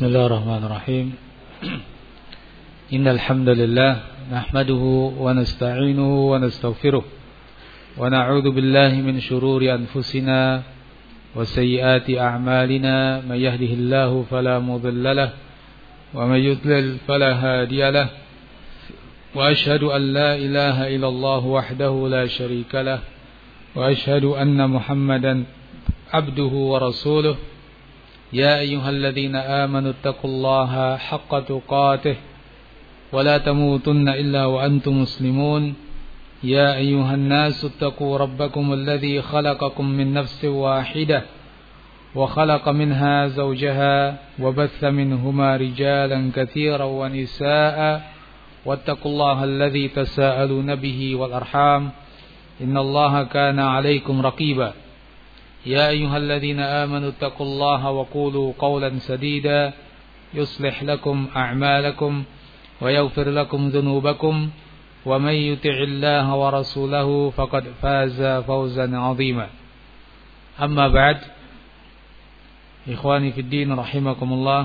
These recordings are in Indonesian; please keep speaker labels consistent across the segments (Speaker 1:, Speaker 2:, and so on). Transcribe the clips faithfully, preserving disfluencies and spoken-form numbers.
Speaker 1: Bismillahirrahmanirrahim. Innal hamdalillah nahmaduhu wa nasta'inuhu wa nastaghfiruh wa na'udzu billahi min shururi anfusina wa sayyiati a'malina may yahdihillahu fala mudilla lahu wa may yudlil fala hadiya lahu wa ashhadu an la ilaha illallah wahdahu la syarika lahu wa ashhadu anna Muhammadan abduhu wa rasuluh. يا أيها الذين آمنوا اتقوا الله حق تقاته ولا تموتن إلا وأنتم مسلمون يا أيها الناس اتقوا ربكم الذي خلقكم من نفس واحدة وخلق منها زوجها وبث منهما رجالا كثيرا ونساء واتقوا الله الذي تساءلون به والأرحام إن الله كان عليكم رقيبا يا أيها الذين آمنوا اتقوا الله وقولوا قولا سديدا يصلح لكم أعمالكم ويغفر لكم ذنوبكم ومن يطع الله ورسوله فقد فاز فوزا عظيما أما بعد إخواني في الدين رحمكم الله.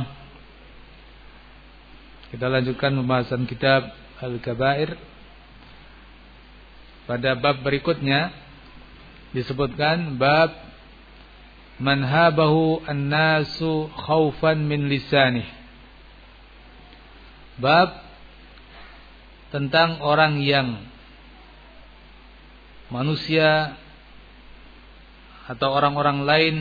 Speaker 1: Kita lanjutkan pembahasan kitab Al-Kabair. Pada bab berikutnya disebutkan bab man habahu an-nasu khaufan min lisanih. Bab tentang orang yang manusia atau orang-orang lain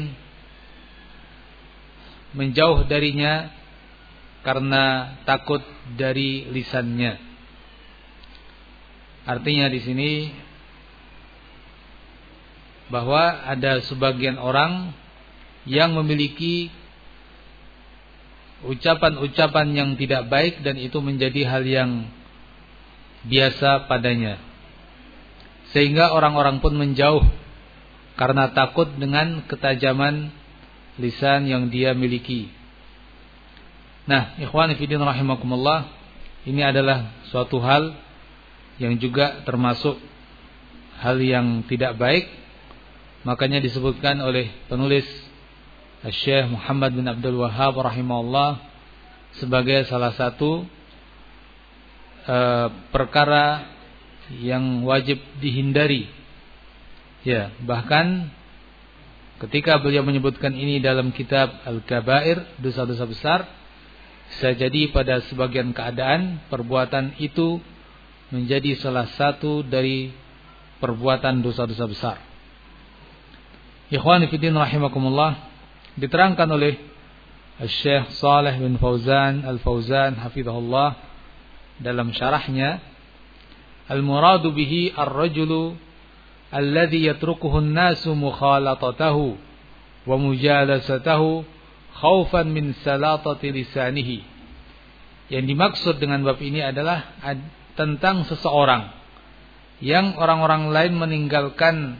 Speaker 1: menjauh darinya karena takut dari lisannya. Artinya di sini bahwa ada sebagian orang yang memiliki ucapan-ucapan yang tidak baik dan itu menjadi hal yang biasa padanya, sehingga orang-orang pun menjauh karena takut dengan ketajaman lisan yang dia miliki. Nah, ikhwan fillah rahimakumullah, ini adalah suatu hal yang juga termasuk hal yang tidak baik. Makanya disebutkan oleh penulis Syekh Muhammad bin Abdul Wahhab rahimahullah sebagai salah satu uh, perkara yang wajib dihindari. Ya, bahkan ketika beliau menyebutkan ini dalam kitab Al-Kabair, dosa-dosa besar, bisa jadi pada sebagian keadaan perbuatan itu menjadi salah satu dari perbuatan dosa-dosa besar. Ikhwani fiddin rahimakumullah, diterangkan oleh Syekh Shalih bin Fauzan Al-Fauzan hafizahullah dalam syarahnya, al-muradu bihi ar-rajulu alladhi yatrukuhu an-nasu mukhalatatahu wa mujalasatahu khaufan min salatati lisanihi. Yang dimaksud dengan bab ini adalah tentang seseorang yang orang-orang lain meninggalkannya,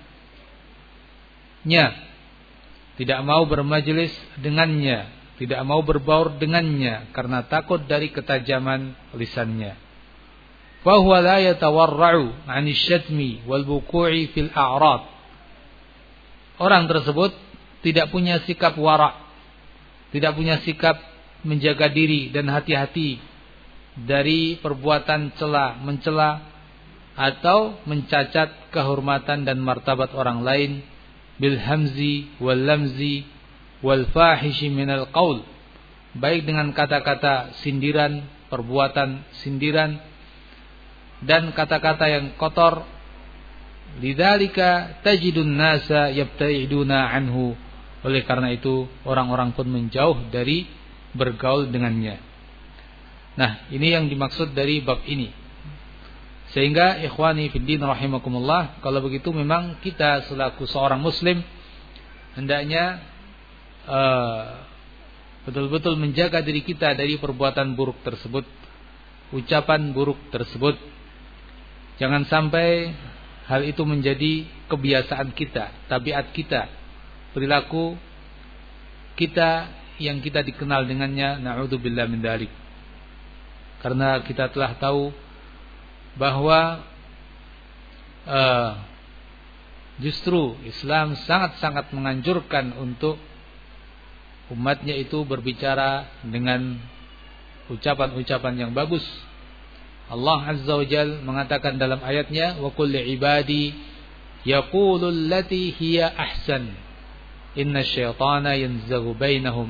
Speaker 1: tidak mau bermajelis dengannya, tidak mau berbaur dengannya karena takut dari ketajaman lisannya. Fa huwa la yatawarra'u 'ani syatmi wal wuqu'i fil a'rad. Orang tersebut tidak punya sikap wara', tidak punya sikap menjaga diri dan hati-hati dari perbuatan cela, mencela atau mencacat kehormatan dan martabat orang lain bil hamzi wal lamzi wal fahishi minal qaul, baik dengan kata-kata sindiran, perbuatan sindiran dan kata-kata yang kotor. Lidzalika tajidun nasa yabta'iduna anhu, oleh karena itu orang-orang pun menjauh dari bergaul dengannya. Nah, ini yang dimaksud dari bab ini. Sehingga ikhwani fiddin rahimakumullah, kalau begitu memang kita selaku seorang muslim hendaknya uh, betul-betul menjaga diri kita dari perbuatan buruk tersebut, ucapan buruk tersebut. Jangan sampai hal itu menjadi kebiasaan kita, tabiat kita, perilaku kita yang kita dikenal dengannya, na'udzubillah min dzalik. Karena kita telah tahu bahwa uh, justru Islam sangat-sangat menganjurkan untuk umatnya itu berbicara dengan ucapan-ucapan yang bagus. Allah Azza wa Jalla mengatakan dalam ayatnya, wa qul li'ibadi yaqulu allati hiya ahsan inna syaitana yanzaghu bainahum.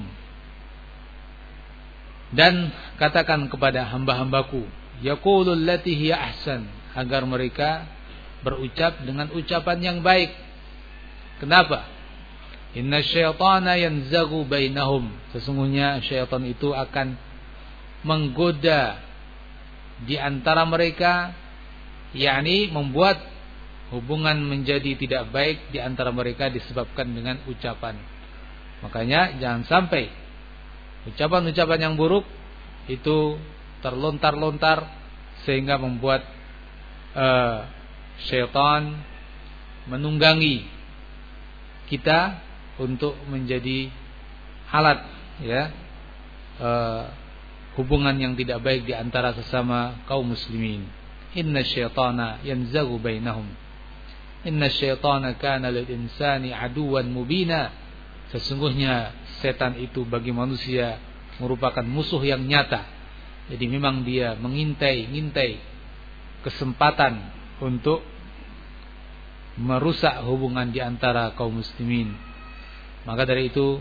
Speaker 1: Dan katakan kepada hamba-hambaku, yaqulu allati hiya ahsan, agar mereka berucap dengan ucapan yang baik. Kenapa? Inna syaitana yanzaghu bainahum, sesungguhnya syaitan itu akan menggoda di antara mereka, yakni membuat hubungan menjadi tidak baik di antara mereka disebabkan dengan ucapan. Makanya jangan sampai ucapan-ucapan yang buruk itu terlontar-lontar sehingga membuat uh, syaitan menunggangi kita untuk menjadi alat, ya, uh, hubungan yang tidak baik di antara sesama kaum muslimin. Inna syaitana yanzaghu bainahum. Inna syaitana kana lil insani aduwan mubina. Sesungguhnya setan itu bagi manusia merupakan musuh yang nyata. Jadi memang dia mengintai-ngintai kesempatan untuk merusak hubungan di antara kaum muslimin. Maka dari itu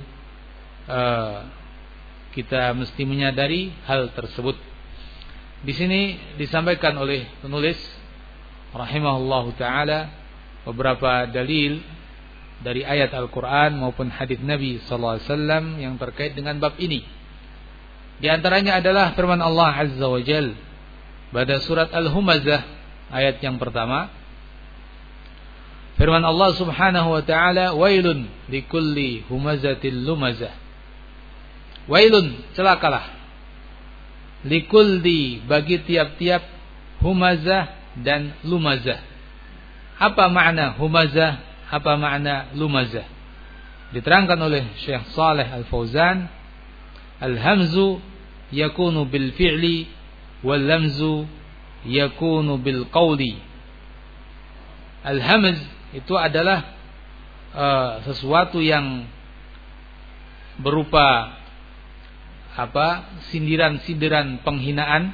Speaker 1: uh, kita mesti menyadari hal tersebut. Di sini disampaikan oleh penulis rahimahullahu taala beberapa dalil dari ayat Al-Qur'an maupun hadis Nabi sallallahu alaihi wasallam yang terkait dengan bab ini. Di antaranya adalah firman Allah Azza wa Jalla pada surat Al-Humazah ayat yang pertama. Firman Allah Subhanahu wa taala, wailun likulli humazatil lumazah. Wailun, celakalah, likulli, bagi tiap-tiap humazah dan lumazah. Apa makna humazah? Apa makna lumazah? Diterangkan oleh Syekh Saleh Al-Fauzan, al-hamzu yakunu bil fi'li wal lamzu yakunu bil qawli. Al-hamz itu adalah uh, sesuatu yang berupa apa? sindiran-sindiran penghinaan,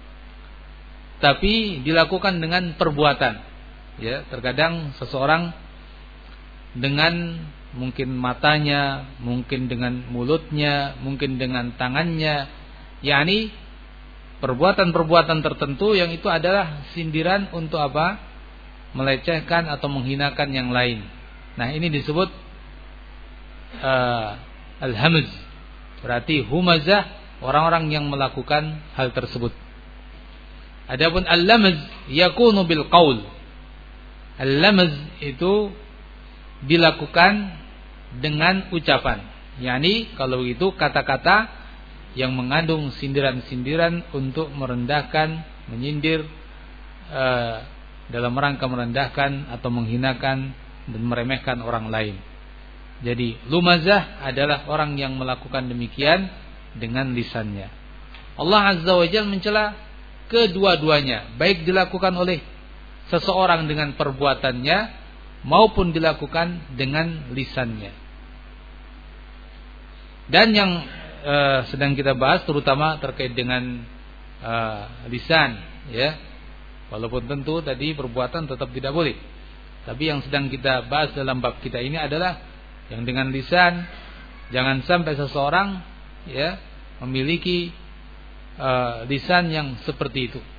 Speaker 1: tapi dilakukan dengan perbuatan. Ya, terkadang seseorang dengan mungkin matanya, mungkin dengan mulutnya, mungkin dengan tangannya, yakni perbuatan-perbuatan tertentu yang itu adalah sindiran untuk apa? Melecehkan atau menghinakan yang lain. Nah, ini disebut uh, al-hamz. Berarti humazah orang-orang yang melakukan hal tersebut. Adapun al-lamz yakunu bil qaul. Al-lamz itu dilakukan dengan ucapan. Yani kalau itu kata-kata yang mengandung sindiran-sindiran untuk merendahkan, menyindir uh, dalam rangka merendahkan atau menghinakan dan meremehkan orang lain. Jadi lumazah adalah orang yang melakukan demikian dengan lisannya. Allah Azza wa Jalla mencela kedua-duanya, baik dilakukan oleh seseorang dengan perbuatannya maupun dilakukan dengan lisannya. Dan yang uh, sedang kita bahas terutama terkait dengan uh, lisan, ya. Walaupun tentu tadi perbuatan tetap tidak boleh. Tapi yang sedang kita bahas dalam bab kita ini adalah yang dengan lisan. Jangan sampai seseorang, ya, memiliki uh, lisan yang seperti itu.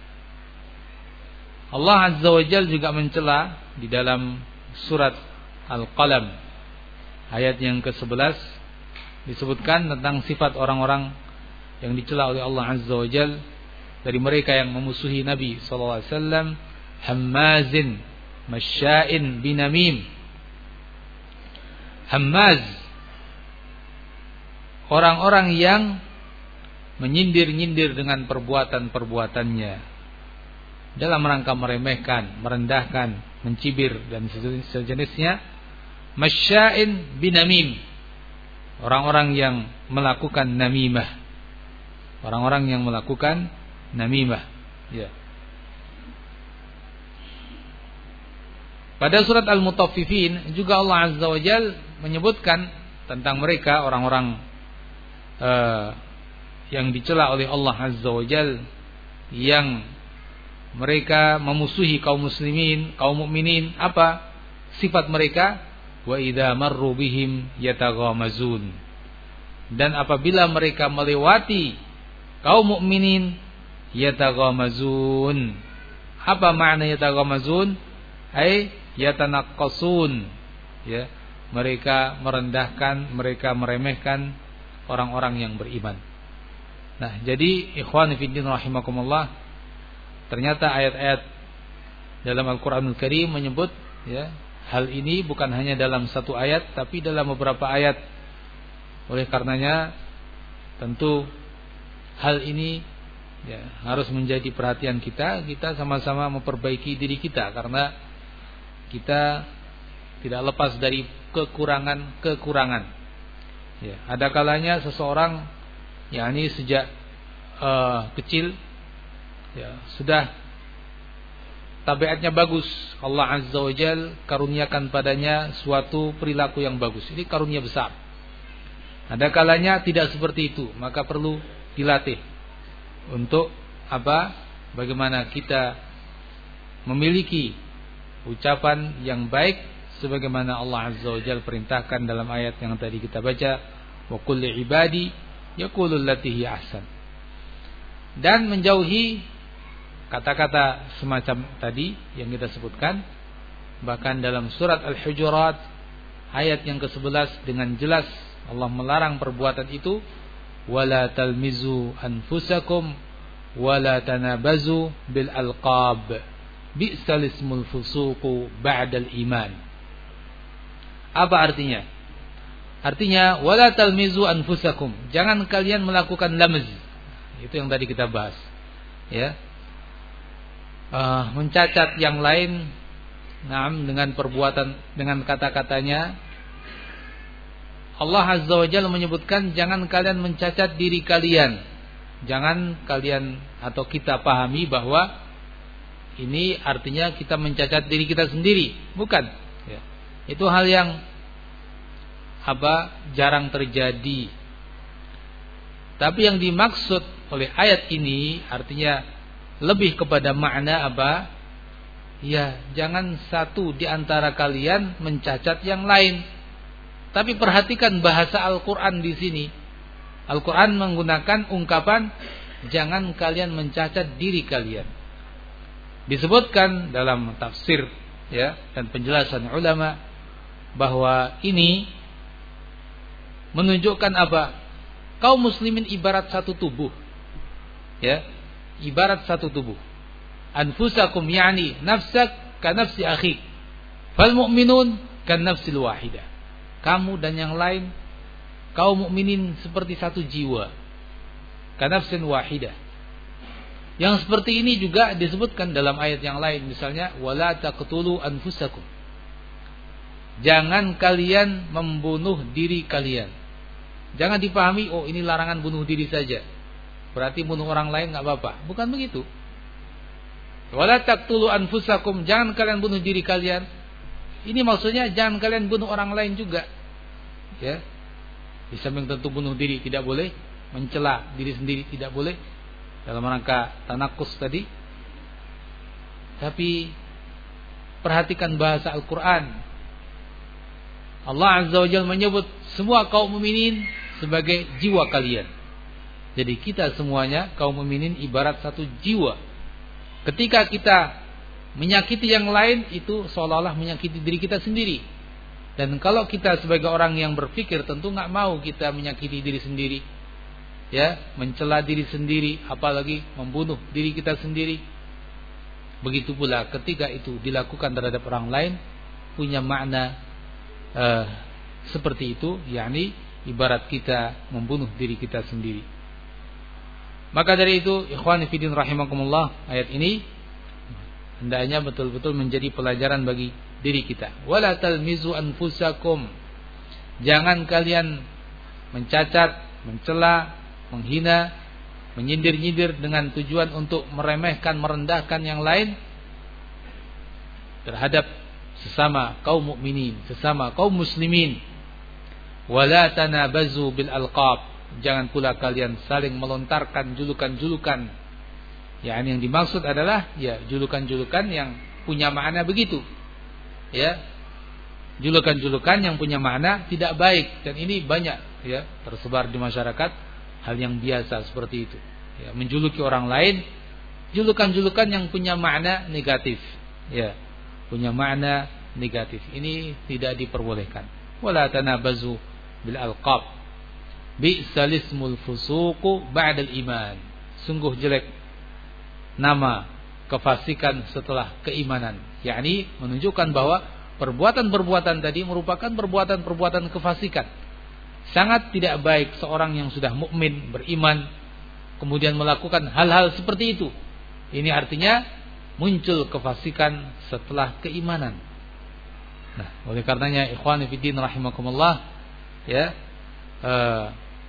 Speaker 1: Allah Azza wa Jalla juga mencela di dalam surat Al-Qalam ayat yang ke sebelas, disebutkan tentang sifat orang-orang yang dicela oleh Allah Azza wa Jalla dari mereka yang memusuhi Nabi sallallahu alaihi wasallam, hammazin masya'in binamim. Hammaz, orang-orang yang menyindir-nyindir dengan perbuatan-perbuatannya dalam rangka meremehkan, merendahkan, mencibir dan sejenisnya. Masya'in binamim, orang-orang yang melakukan namimah, orang-orang yang melakukan namimah, ya. Pada surat Al-Mutaffifin juga Allah Azza wa Jalla menyebutkan tentang mereka orang-orang uh, yang dicela oleh Allah Azza wa Jal, yang mereka memusuhi kaum muslimin, kaum mukminin. Apa sifat mereka? Wa idza marru bihim yataghamazun. Dan apabila mereka melewati kaum mukminin, yataghamazun. Apa makna yataghamazun? Ai yatanaqqasun. Ya, mereka merendahkan, mereka meremehkan orang-orang yang beriman. Nah, jadi ikhwan fillah rahimakumullah, ternyata ayat-ayat dalam Al-Qur'anul Karim menyebut ya, hal ini bukan hanya dalam satu ayat tapi dalam beberapa ayat. Oleh karenanya tentu hal ini ya, harus menjadi perhatian kita. Kita sama-sama memperbaiki diri kita, karena kita tidak lepas dari kekurangan-kekurangan. Ya, ada kalanya seseorang yakni sejak uh, kecil ya, sudah tabiatnya bagus. Allah Azza wa Jal karuniakan padanya suatu perilaku yang bagus. Ini karunia besar. Ada kalanya tidak seperti itu, maka perlu dilatih untuk apa? Bagaimana kita memiliki ucapan yang baik sebagaimana Allah Azza wa Jalla perintahkan dalam ayat yang tadi kita baca, wa qul li ibadi yaqulul lati hi ahsan. Dan menjauhi kata-kata semacam tadi yang kita sebutkan. Bahkan dalam surat Al-Hujurat ayat yang kesebelas dengan jelas Allah melarang perbuatan itu, wala talmizu anfusakum wala tanabazu bil alqab bi'sal ismul fusuqu ba'dal iman. Apa artinya? Artinya wala talmizu anfusakum, jangan kalian melakukan lamz. Itu yang tadi kita bahas. Ya. Uh, mencacat yang lain, naam, dengan perbuatan, dengan kata-katanya. Allah Azza wa Jalla menyebutkan jangan kalian mencacat diri kalian. Jangan kalian atau kita pahami bahwa ini artinya kita mencacat diri kita sendiri. Bukan ya. Itu hal yang apa jarang terjadi. Tapi yang dimaksud oleh ayat ini artinya lebih kepada makna apa? Ya, jangan satu di antara kalian mencacat yang lain. Tapi perhatikan bahasa Al-Quran di sini. Al-Quran menggunakan ungkapan jangan kalian mencacat diri kalian. Disebutkan dalam tafsir ya dan penjelasan ulama bahwa ini menunjukkan apa? Kaum muslimin ibarat satu tubuh. Ya, ibarat satu tubuh. Anfusakum yani nafsak ka nafsi akhik. Fal mu'minun kan nafsil wahidah. Kamu dan yang lain kaum mukminin seperti satu jiwa, kanafsin wahidah. Yang seperti ini juga disebutkan dalam ayat yang lain, misalnya wala taqtulu anfusakum, jangan kalian membunuh diri kalian. Jangan dipahami oh ini larangan bunuh diri saja, berarti bunuh orang lain enggak apa-apa. Bukan begitu. Wala taqtulu anfusakum, jangan kalian bunuh diri kalian. Ini maksudnya jangan kalian bunuh orang lain juga. Ya. Di samping tentu bunuh diri tidak boleh, mencela diri sendiri tidak boleh dalam rangka tanakus tadi. Tapi perhatikan bahasa Al-Qur'an. Allah Azza wa Jalla menyebut semua kaum mukminin sebagai jiwa kalian. Jadi kita semuanya kaum mukminin ibarat satu jiwa. Ketika kita menyakiti yang lain itu seolah-olah menyakiti diri kita sendiri. Dan kalau kita sebagai orang yang berpikir tentu enggak mau kita menyakiti diri sendiri. Ya, mencela diri sendiri, apalagi membunuh diri kita sendiri. Begitu pula ketika itu dilakukan terhadap orang lain punya makna uh, seperti itu, yakni ibarat kita membunuh diri kita sendiri. Maka dari itu ikhwani fillah rahimakumullah, ayat ini hendaknya betul-betul menjadi pelajaran bagi diri kita. Wala talmizu anfusakum, jangan kalian mencacat, mencela, menghina, menyindir-nyindir dengan tujuan untuk meremehkan, merendahkan yang lain terhadap sesama kaum mukminin, sesama kaum muslimin. Wala tanabazu bil alqab, Jangan pula kalian saling melontarkan julukan-julukan. Ya, yang dimaksud adalah ya julukan-julukan yang punya makna begitu. Ya. Julukan-julukan yang punya makna tidak baik, dan ini banyak ya tersebar di masyarakat, hal yang biasa seperti itu. Ya, menjuluki orang lain julukan-julukan yang punya makna negatif. Ya, punya makna negatif. Ini tidak diperbolehkan. Wala tanabazu bil alqab. Bi'sal ismul fusuqu ba'dal iman. Sungguh jelek nama kefasikan setelah keimanan. Yakni menunjukkan bahwa perbuatan-perbuatan tadi merupakan perbuatan-perbuatan kefasikan. Sangat tidak baik seorang yang sudah mukmin, beriman, kemudian melakukan hal-hal seperti itu. Ini artinya muncul kefasikan setelah keimanan. Nah, oleh karenanya ikhwani fiddin rahimakumullah, ya, eh,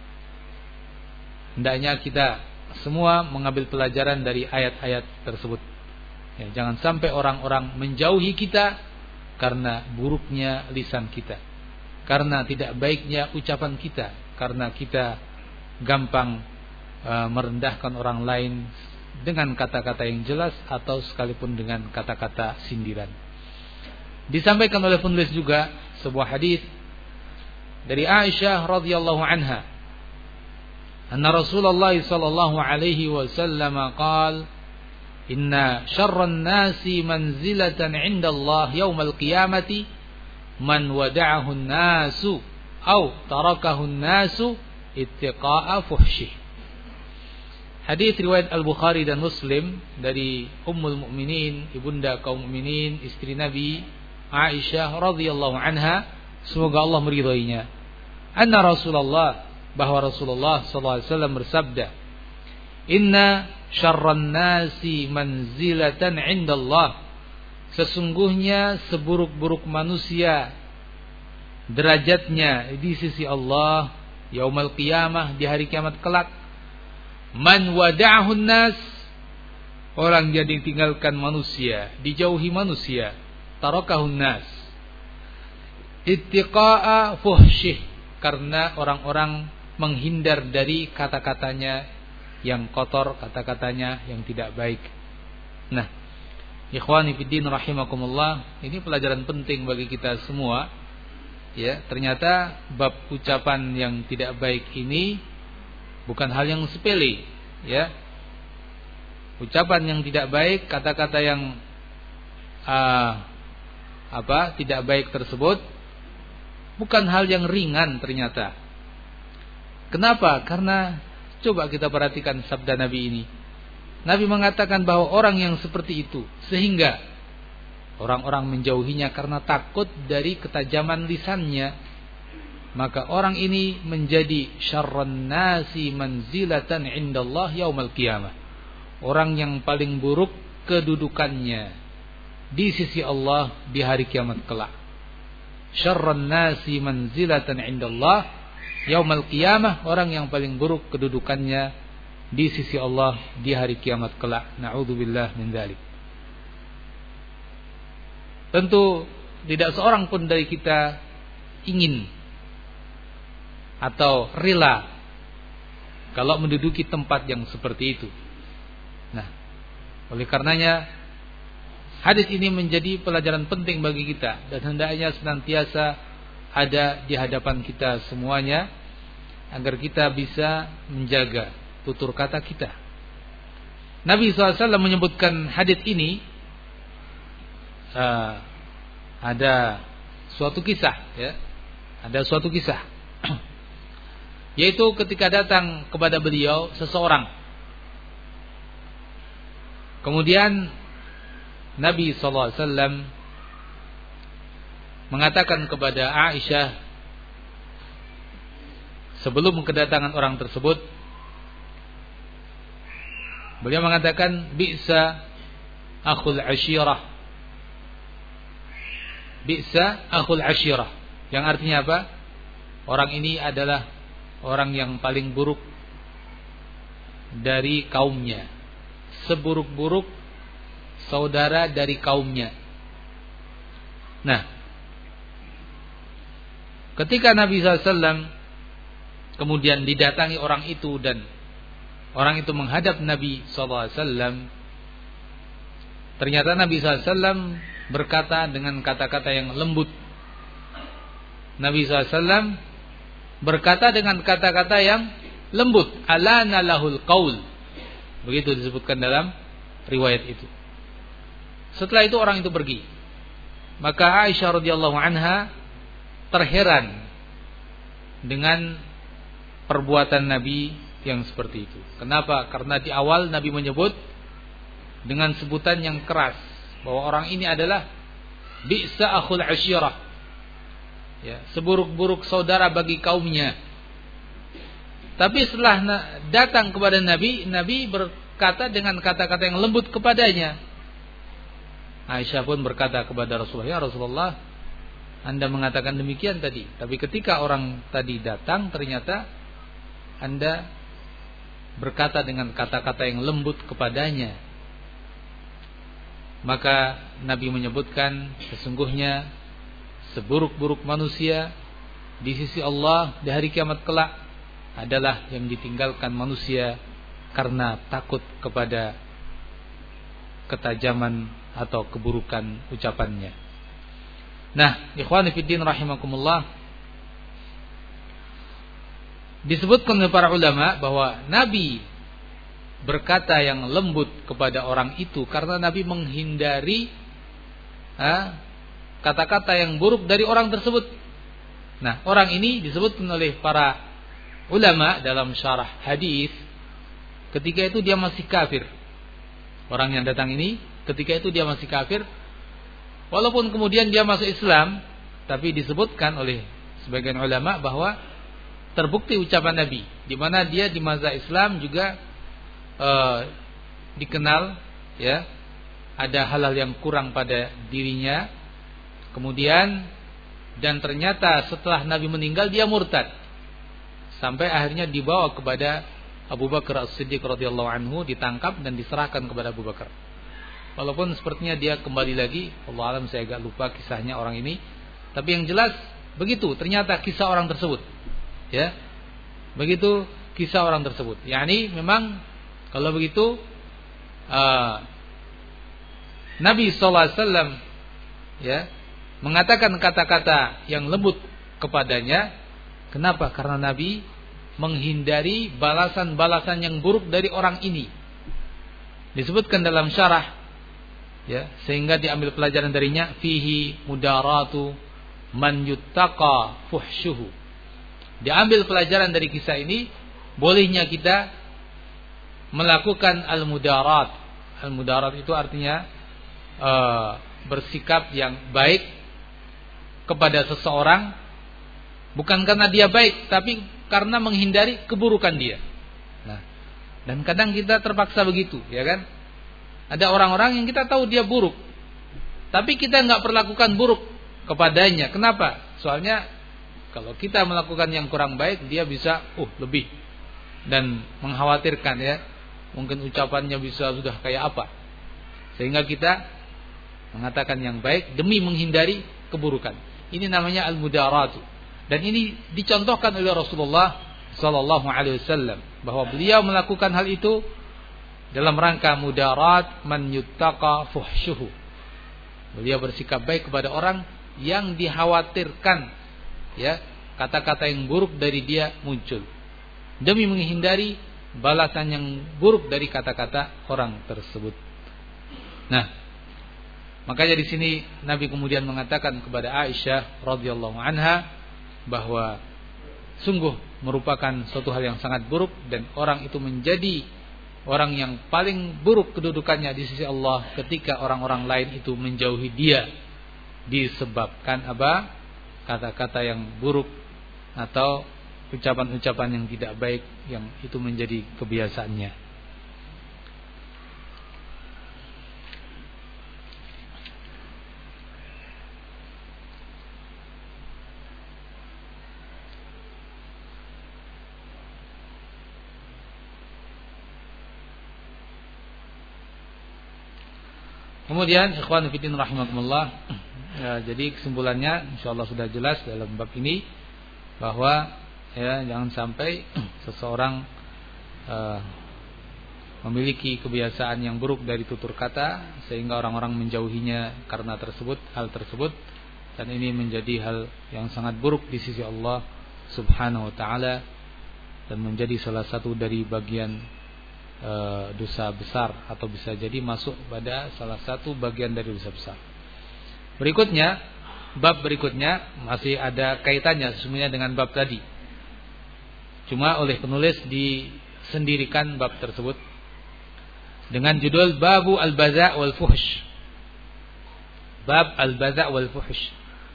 Speaker 1: hendaknya kita semua mengambil pelajaran dari ayat-ayat tersebut. Ya, jangan sampai orang-orang menjauhi kita karena buruknya lisan kita, karena tidak baiknya ucapan kita, karena kita gampang uh, merendahkan orang lain dengan kata-kata yang jelas atau sekalipun dengan kata-kata sindiran. Disampaikan oleh penulis juga sebuah hadis dari Aisyah radhiyallahu anha, anna Rasulullah sallallahu alaihi wasallam qaal, inna syarran nasi manzilatan 'inda Allah yaumal qiyamati man wada'ahu an-nasu aw tarakahu an-nasu ittiqa'a fuhsyih. Hadis riwayat Al-Bukhari dan Muslim dari Ummul Mukminin, ibunda kaum mukminin, istri Nabi Aisyah radhiyallahu anha, semoga Allah meridhoinya. Anna Rasulullah, bahwa Rasulullah sallallahu alaihi wasallam bersabda, inna syarran nasi manzilatan 'inda Allah. Sesungguhnya seburuk-buruk manusia derajatnya di sisi Allah yaumul qiyamah, di hari kiamat kelak. Man wada'ahun nas, orang yang ditinggalkan manusia, dijauhi manusia, tarakahun nas, ittiqa'a fuhsyih, karena orang-orang menghindar dari kata-katanya yang kotor, kata-katanya yang tidak baik. Nah, ikhwani fiddin rahimakumullah, ini pelajaran penting bagi kita semua. Ya, ternyata bab ucapan yang tidak baik ini bukan hal yang sepele, ya. Ucapan yang tidak baik, kata-kata yang uh, apa tidak baik tersebut bukan hal yang ringan ternyata. Kenapa? Karena coba kita perhatikan sabda Nabi ini. Nabi mengatakan bahwa orang yang seperti itu, sehingga orang-orang menjauhinya karena takut dari ketajaman lisannya, maka orang ini menjadi syarran nasi manzilatan 'indallah yaumil qiyamah. Orang yang paling buruk kedudukannya di sisi Allah di hari kiamat kelak. Syarran nasi manzilatan 'indallah yaumil qiyamah, orang yang paling buruk kedudukannya di sisi Allah di hari kiamat kelak. Na'udzubillah min dzalik. Tentu tidak seorang pun dari kita ingin atau rela kalau menduduki tempat yang seperti itu. Nah, oleh karenanya hadis ini menjadi pelajaran penting bagi kita, dan hendaknya senantiasa ada di hadapan kita semuanya agar kita bisa menjaga tutur kata kita. Nabi shallallahu alaihi wasallam menyebutkan hadis ini, uh, ada suatu kisah, ya, ada suatu kisah, yaitu ketika datang kepada beliau seseorang. Kemudian Nabi shallallahu alaihi wasallam mengatakan kepada Aisyah sebelum kedatangan orang tersebut, beliau mengatakan bi'sa akhul ashirah. Bi'sa akhul ashirah, yang artinya apa? Orang ini adalah orang yang paling buruk dari kaumnya, seburuk-buruk saudara dari kaumnya. Nah, ketika Nabi shallallahu alaihi wasallam kemudian didatangi orang itu dan orang itu menghadap Nabi sallallahu alaihi wasallam, ternyata Nabi sallallahu alaihi wasallam berkata dengan kata-kata yang lembut. Nabi sallallahu alaihi wasallam berkata dengan kata-kata yang lembut. Alana lahul qaul. Begitu disebutkan dalam riwayat itu. Setelah itu orang itu pergi. Maka Aisyah radhiyallahu anha terheran dengan perbuatan Nabi yang seperti itu. Kenapa? Karena di awal Nabi menyebut dengan sebutan yang keras bahwa orang ini adalah bi'sa akhul ashirah, ya, seburuk-buruk saudara bagi kaumnya. Tapi setelah datang kepada Nabi, Nabi berkata dengan kata-kata yang lembut kepadanya. Aisyah pun berkata kepada Rasulullah, ya Rasulullah, Anda mengatakan demikian tadi, tapi ketika orang tadi datang ternyata Anda berkata dengan kata-kata yang lembut kepadanya. Maka Nabi menyebutkan sesungguhnya seburuk-buruk manusia di sisi Allah di hari kiamat kelak adalah yang ditinggalkan manusia karena takut kepada ketajaman atau keburukan ucapannya. Nah, ikhwani fiddin rahimakumullah, disebutkan oleh para ulama bahwa Nabi berkata yang lembut kepada orang itu karena Nabi menghindari ha, kata-kata yang buruk dari orang tersebut. Nah, orang ini disebutkan oleh para ulama dalam syarah hadis, ketika itu dia masih kafir. Orang yang datang ini ketika itu dia masih kafir, walaupun kemudian dia masuk Islam, tapi disebutkan oleh sebagian ulama bahwa terbukti ucapan Nabi, di mana dia di masa Islam juga uh, dikenal, ya, ada hal-hal yang kurang pada dirinya, kemudian dan ternyata setelah Nabi meninggal dia murtad, sampai akhirnya dibawa kepada Abu Bakar As-Siddiq radhiyallahu anhu, ditangkap dan diserahkan kepada Abu Bakar. Walaupun sepertinya dia kembali lagi, Allah alam, saya agak lupa kisahnya orang ini. Tapi yang jelas begitu, ternyata kisah orang tersebut, ya, begitu kisah orang tersebut. Yani memang kalau begitu uh, Nabi sallallahu alaihi wasallam, ya, mengatakan kata-kata yang lembut kepadanya. Kenapa? Karena Nabi menghindari balasan-balasan yang buruk dari orang ini. Disebutkan dalam syarah, ya, sehingga diambil pelajaran darinya, fihi mudaratu man yuttaqa fuhsyuhu. Diambil pelajaran dari kisah ini, bolehnya kita melakukan al-mudarat. Al-mudarat itu artinya uh, bersikap yang baik kepada seseorang, bukan karena dia baik, tapi karena menghindari keburukan dia. Nah, dan kadang kita terpaksa begitu, ya kan? Ada orang-orang yang kita tahu dia buruk, tapi kita nggak perlakukan buruk kepadanya. Kenapa? Soalnya kalau kita melakukan yang kurang baik, dia bisa uh lebih dan mengkhawatirkan, ya. Mungkin ucapannya bisa sudah kayak apa, sehingga kita mengatakan yang baik demi menghindari keburukan. Ini namanya al-mudaratu, dan ini dicontohkan oleh Rasulullah sallallahu alaihi wasallam bahwa beliau melakukan hal itu dalam rangka mudarat man yuttaqa fuhsyuhu. Beliau bersikap baik kepada orang yang dikhawatirkan, ya, kata-kata yang buruk dari dia muncul, demi menghindari balasan yang buruk dari kata-kata orang tersebut. Nah, makanya di sini Nabi kemudian mengatakan kepada Aisyah radhiyallahu anha bahwa sungguh merupakan suatu hal yang sangat buruk, dan orang itu menjadi orang yang paling buruk kedudukannya di sisi Allah ketika orang-orang lain itu menjauhi dia disebabkan apa? Kata-kata yang buruk atau ucapan-ucapan yang tidak baik yang itu menjadi kebiasaannya. Kemudian ikhwan fillah rahimakumullah, ya, jadi kesimpulannya insyaallah sudah jelas dalam bab ini bahwa ya, jangan sampai seseorang uh, memiliki kebiasaan yang buruk dari tutur kata sehingga orang-orang menjauhinya karena tersebut hal tersebut, dan ini menjadi hal yang sangat buruk di sisi Allah Subhanahu wa taala dan menjadi salah satu dari bagian e, dosa besar, atau bisa jadi masuk pada salah satu bagian dari dosa besar. Berikutnya, bab berikutnya masih ada kaitannya sesungguhnya dengan bab tadi. Cuma oleh penulis disendirikan bab tersebut dengan judul Babu Al-Baza' wal Fuhsh. Bab Al-Baza' wal Fuhsh.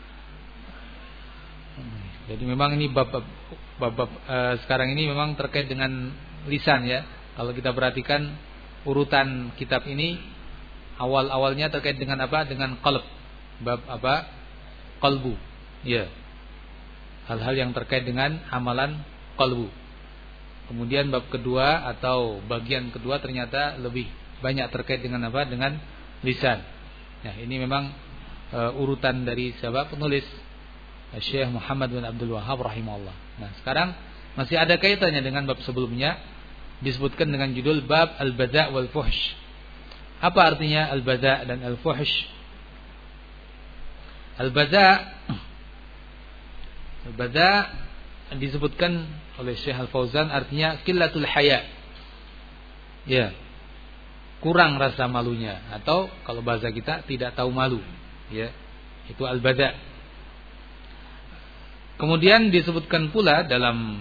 Speaker 1: Jadi memang ini bab bab, bab, bab uh, sekarang ini memang terkait dengan lisan ya. Kalau kita perhatikan urutan kitab ini, awal-awalnya terkait dengan apa? Dengan qalb. Bab apa? Qalbu. Ya. Hal-hal yang terkait dengan amalan qalbu. Kemudian bab kedua atau bagian kedua ternyata lebih banyak terkait dengan apa? Dengan lisan. Nah, ini memang uh, urutan dari siapa penulis, Syekh Muhammad bin Abdul Wahhab rahimahullah. Nah, sekarang masih ada kaitannya dengan bab sebelumnya, disebutkan dengan judul Bab Al-Baza' wal Fuhsh. Apa artinya Al-Baza' dan Al-Fuhsh? Al-Baza' Al-Baza' disebutkan oleh Syekh Al-Fauzan artinya qillatul haya. Ya. Kurang rasa malunya, atau kalau bahasa kita tidak tahu malu, ya. Itu al-baza'. Kemudian disebutkan pula dalam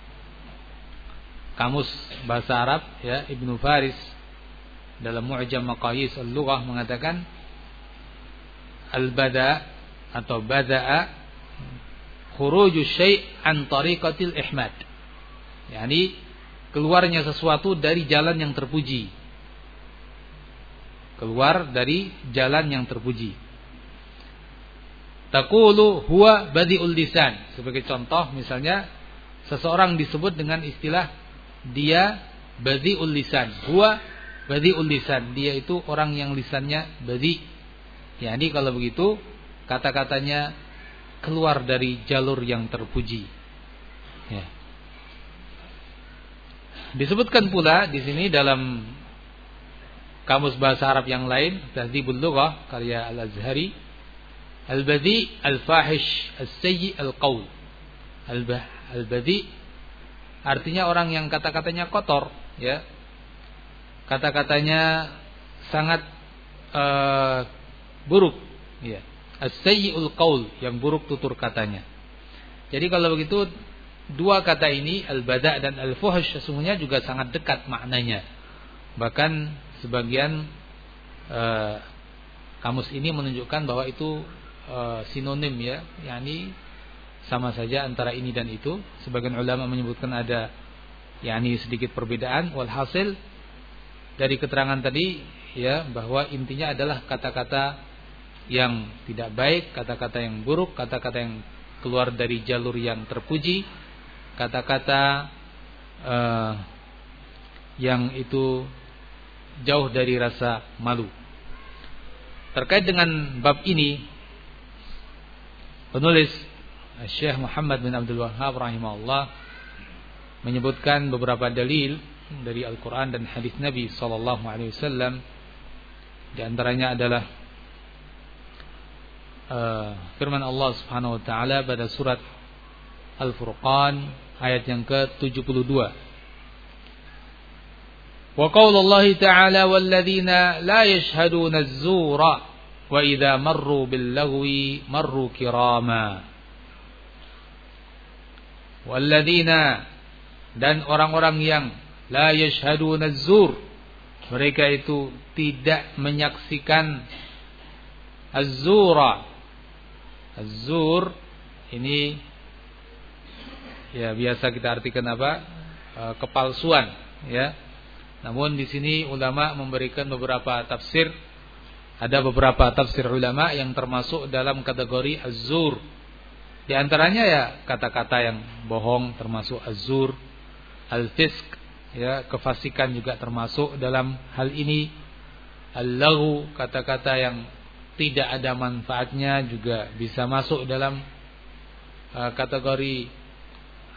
Speaker 1: kamus bahasa Arab, ya, Ibnu Faris dalam Mu'jam Maqayis al-Lughah mengatakan al-bada' atau bada'a khuruju syai' an tariqatil ihmad. Yani keluarnya sesuatu dari jalan yang terpuji. Keluar dari jalan yang terpuji. Taqulu huwa badi'ul lisan. Sebagai contoh misalnya seseorang disebut dengan istilah dia badi'ul lisan. Huwa badi'ul lisan. Dia itu orang yang lisannya badi'. Yani kalau begitu kata-katanya keluar dari jalur yang terpuji. Ya. Disebutkan pula di sini dalam kamus bahasa Arab yang lain, Tahdzibul Lughah karya Al-Azhari, al-badi' al-fahish as-sayyi' al-qaul. Al-badi' artinya orang yang kata-katanya kotor, ya. Kata-katanya sangat uh, buruk, ya. As-sayyi'ul qaul, yang buruk tutur katanya. Jadi kalau begitu dua kata ini al-bada' dan al-fuhsh sesungguhnya juga sangat dekat maknanya. Bahkan sebagian uh, kamus ini menunjukkan bahwa itu uh, sinonim, ya, yakni sama saja antara ini dan itu. Sebagian ulama menyebutkan ada yakni sedikit perbedaan. Walhasil dari keterangan tadi, ya, bahwa intinya adalah kata-kata yang tidak baik, kata-kata yang buruk, kata-kata yang keluar dari jalur yang terpuji, kata-kata uh, yang itu jauh dari rasa malu. Terkait dengan bab ini, penulis Syekh Muhammad bin Abdul Wahhab rahimahullah menyebutkan beberapa dalil dari Al-Quran dan hadis Nabi sallallahu alaihi wasallam. Di antaranya adalah Uh, firman Allah Subhanahu wa taala pada surat Al-Furqan ayat yang ke tujuh puluh dua. Wa qaulullahi ta'ala walladzina la yashhaduna az-zura wa idza marru bil lagwi marru kirama. Walladzina, dan orang-orang yang la yashhaduna az-zur, mereka itu tidak menyaksikan az-zura. Az-zur ini ya biasa kita artikan apa? E, kepalsuan, ya. Namun di sini ulama memberikan beberapa tafsir. Ada beberapa tafsir ulama yang termasuk dalam kategori az-zur. Di antaranya ya kata-kata yang bohong termasuk az-zur, al-fisq, ya, kefasikan juga termasuk dalam hal ini. Al-laghu, kata-kata yang tidak ada manfaatnya juga bisa masuk dalam uh, kategori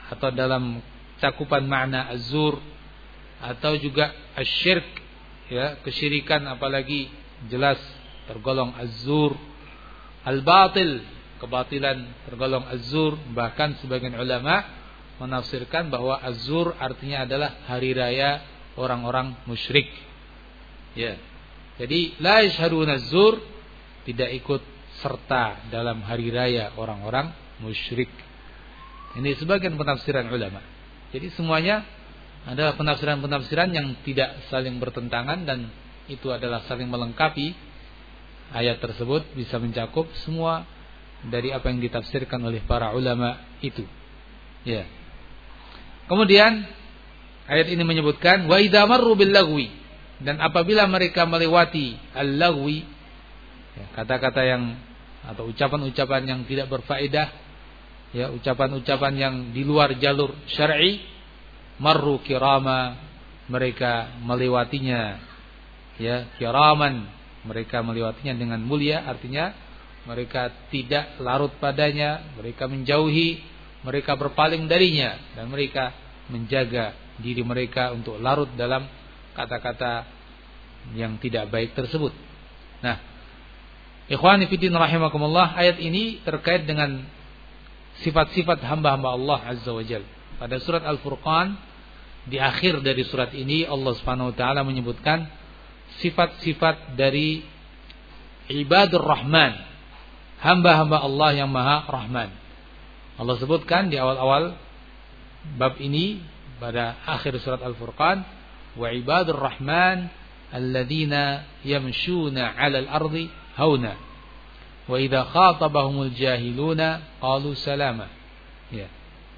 Speaker 1: atau dalam cakupan makna az-zur atau juga asyirk, ya, kesyirikan, apalagi jelas tergolong az-zur. Al-batil, kebatilan tergolong az-zur. Bahkan sebagian ulama menafsirkan bahwa az-zur artinya adalah hari raya orang-orang musyrik. Ya. Jadi la yashhaduna az-zur, tidak ikut serta dalam hari raya orang-orang musyrik. Ini sebagian penafsiran ulama. Jadi semuanya adalah penafsiran-penafsiran yang tidak saling bertentangan, dan itu adalah saling melengkapi. Ayat tersebut bisa mencakup semua dari apa yang ditafsirkan oleh para ulama itu. Ya. Kemudian ayat ini menyebutkan wa idza marru bil lagwi, dan apabila mereka melewati al-lagwi, ya, kata-kata yang atau ucapan-ucapan yang tidak berfaedah, ya, ucapan-ucapan yang di luar jalur syar'i, marru kirama, mereka melewatinya, ya, kiraman, mereka melewatinya dengan mulia, artinya mereka tidak larut padanya, mereka menjauhi, mereka berpaling darinya, dan mereka menjaga diri mereka untuk larut dalam kata-kata yang tidak baik tersebut. Nah, ikhwani fillah rahimakumullah, ayat ini terkait dengan sifat-sifat hamba-hamba Allah Azza wa Jalla. Pada surat Al-Furqan, di akhir dari surat ini Allah Subhanahu wa taala menyebutkan sifat-sifat dari ibadur rahman, hamba-hamba Allah yang maha rahman. Allah sebutkan di awal-awal bab ini pada akhir surat Al-Furqan, wa ibadur rahman alladzina yamshuna 'alal ardi hauna wa idza khatabahumul jahiluna qalu salama. Ya.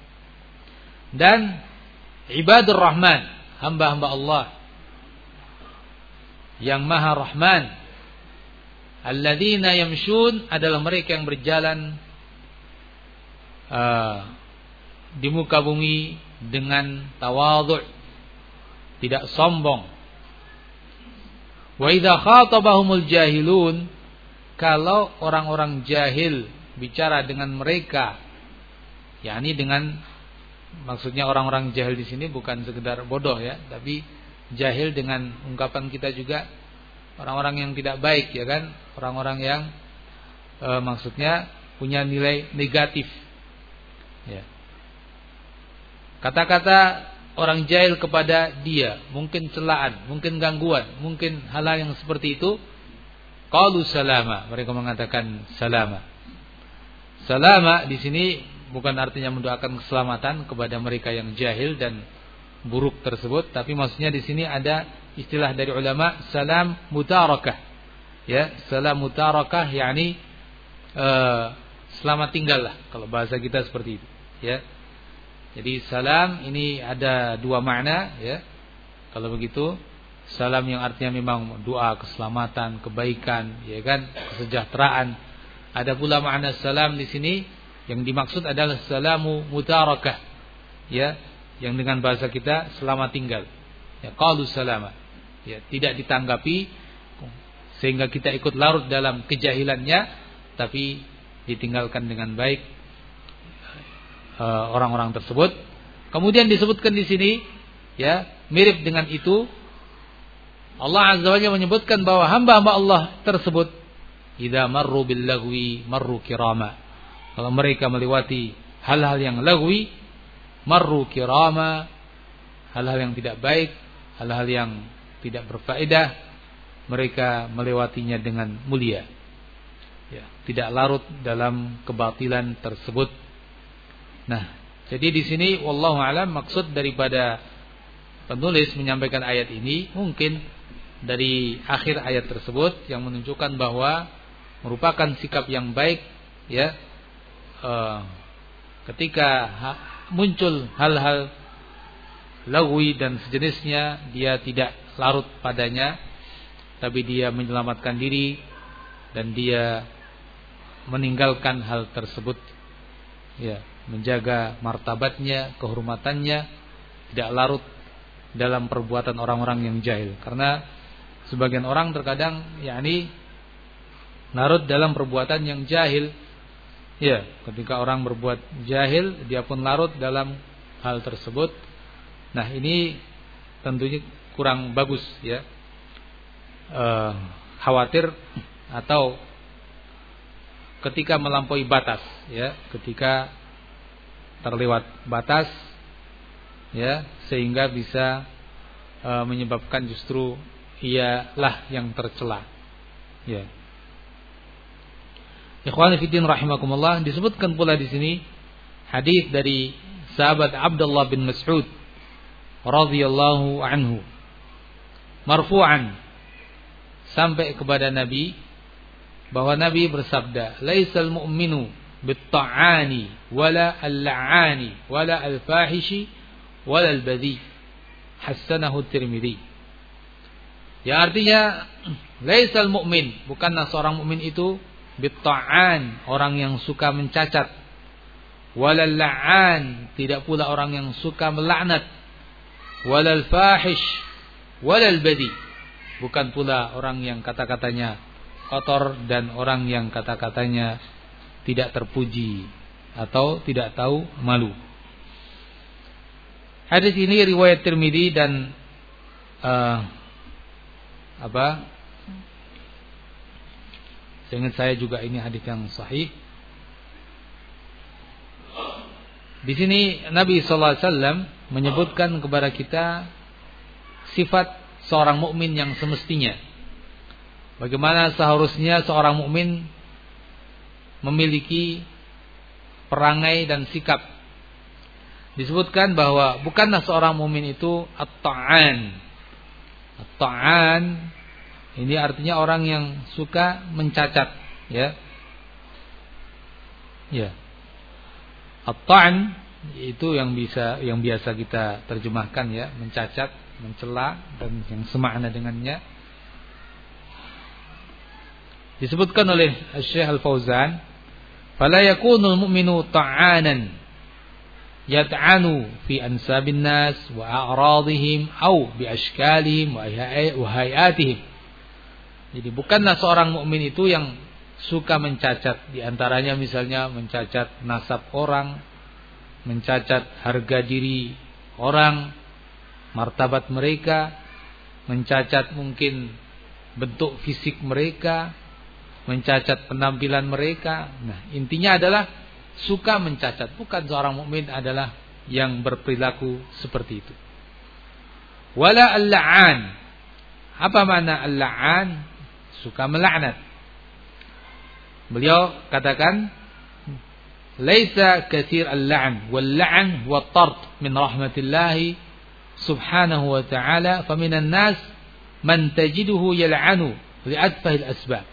Speaker 1: Dan ibadur rahman, hamba-hamba Allah yang maha rahman, alladzina yamshun, adalah mereka yang berjalan uh, di muka bumi dengan tawadhu', tidak sombong. Wa idza khatabahumul jahilun, kalau orang-orang jahil bicara dengan mereka, yakni dengan, maksudnya orang-orang jahil di sini bukan sekedar bodoh, ya, tapi jahil dengan ungkapan kita juga orang-orang yang tidak baik, ya kan, orang-orang yang e, maksudnya punya nilai negatif, ya. Kata-kata orang jahil kepada dia mungkin celaan, mungkin gangguan, mungkin hal-hal yang seperti itu. Qalu salama, mereka mengatakan salama. Salama di sini bukan artinya mendoakan keselamatan kepada mereka yang jahil dan buruk tersebut, tapi maksudnya di sini ada istilah dari ulama, salam mutarakah, ya, salam mutarakah, yakni uh, selamat tinggal lah, kalau bahasa kita seperti itu, ya. Jadi salam ini ada dua makna, ya. Kalau begitu, salam yang artinya memang doa keselamatan, kebaikan, ya kan, kesejahteraan. Ada pula makna salam di sini yang dimaksud adalah salamu mutarakah, ya, yang dengan bahasa kita selamat tinggal. Ya, qalu salama. Ya, tidak ditanggapi sehingga kita ikut larut dalam kejahilannya, tapi ditinggalkan dengan baik uh, orang-orang tersebut. Kemudian disebutkan di sini, ya, mirip dengan itu Allah Azza wa Jalla menyebutkan bahwa hamba-hamba Allah tersebut idza marru bil lagwi marru kirama. Kalau mereka melewati hal-hal yang lagwi, marru kirama, hal-hal yang tidak baik, hal-hal yang tidak berfaedah, mereka melewatinya dengan mulia, ya, tidak larut dalam kebatilan tersebut. Nah, jadi di sini wallahu alam, maksud daripada penulis menyampaikan ayat ini mungkin dari akhir ayat tersebut yang menunjukkan bahwa merupakan sikap yang baik, ya, uh, ketika ha- muncul hal-hal lagwi dan sejenisnya, dia tidak larut padanya, tapi dia menyelamatkan diri dan dia meninggalkan hal tersebut, ya, menjaga martabatnya, kehormatannya, tidak larut dalam perbuatan orang-orang yang jahil. Karena sebagian orang terkadang yakni larut dalam perbuatan yang jahil. Ya, ketika orang berbuat jahil, dia pun larut dalam hal tersebut. Nah, ini tentunya kurang bagus ya. E, khawatir atau ketika melampaui batas ya, ketika terlewat batas ya, sehingga bisa e, menyebabkan justru ialah yang tercela ya. Ikhwani fiddin rahimakumullah, disebutkan pula di sini hadis dari sahabat Abdullah bin Mas'ud radhiyallahu anhu marfu'an sampai kepada Nabi, bahwa Nabi bersabda, "Laisal mu'minu bit-ta'ani wala al-la'ani wala al-fahishi wala al-badhi." Hasanahu Tirmidzi. Ya, artinya laisal mu'min, bukanlah seorang mukmin itu bit-ta'an, orang yang suka mencacat, wala al-la'an, tidak pula orang yang suka melaknat, wala al-fahish wala al-badhi, bukan pula orang yang kata-katanya kotor dan orang yang kata-katanya tidak terpuji atau tidak tahu malu. Hadis ini riwayat Tirmidzi dan uh, apa? Seingat saya juga ini hadis yang sahih. Di sini Nabi sallallahu alaihi wasallam menyebutkan kepada kita sifat seorang mukmin yang semestinya. Bagaimana seharusnya seorang mukmin memiliki perangai dan sikap. Disebutkan bahwa bukanlah seorang mukmin itu at-ta'an. At-ta'an ini artinya orang yang suka mencacat, ya. Ya. At-ta'an itu yang bisa yang biasa kita terjemahkan ya, mencacat, mencela dan yang semakna dengannya. Disebutkan oleh Syekh Al-Fauzan, "Fala yakunul mu'minu ta'anan yat'anu fi ansabin nas wa a'radihim au bi ashkalihim wa hayatihim." Jadi bukanlah seorang mukmin itu yang suka mencacat, di antaranya misalnya mencacat nasab orang, mencacat harga diri orang, martabat mereka, mencacat mungkin bentuk fisik mereka, mencacat penampilan mereka. Nah, intinya adalah suka mencacat. Bukan seorang mukmin adalah yang berperilaku seperti itu. Wala al-la'an. Apa makna al-la'an? Suka melaknat. Beliau katakan, "Laisa katsir al-la'n wal la'n huwa at-tard min rahmatillah subhanahu wa ta'ala, fa minan nas man tajiduhu yal'anu li adfahil asbab."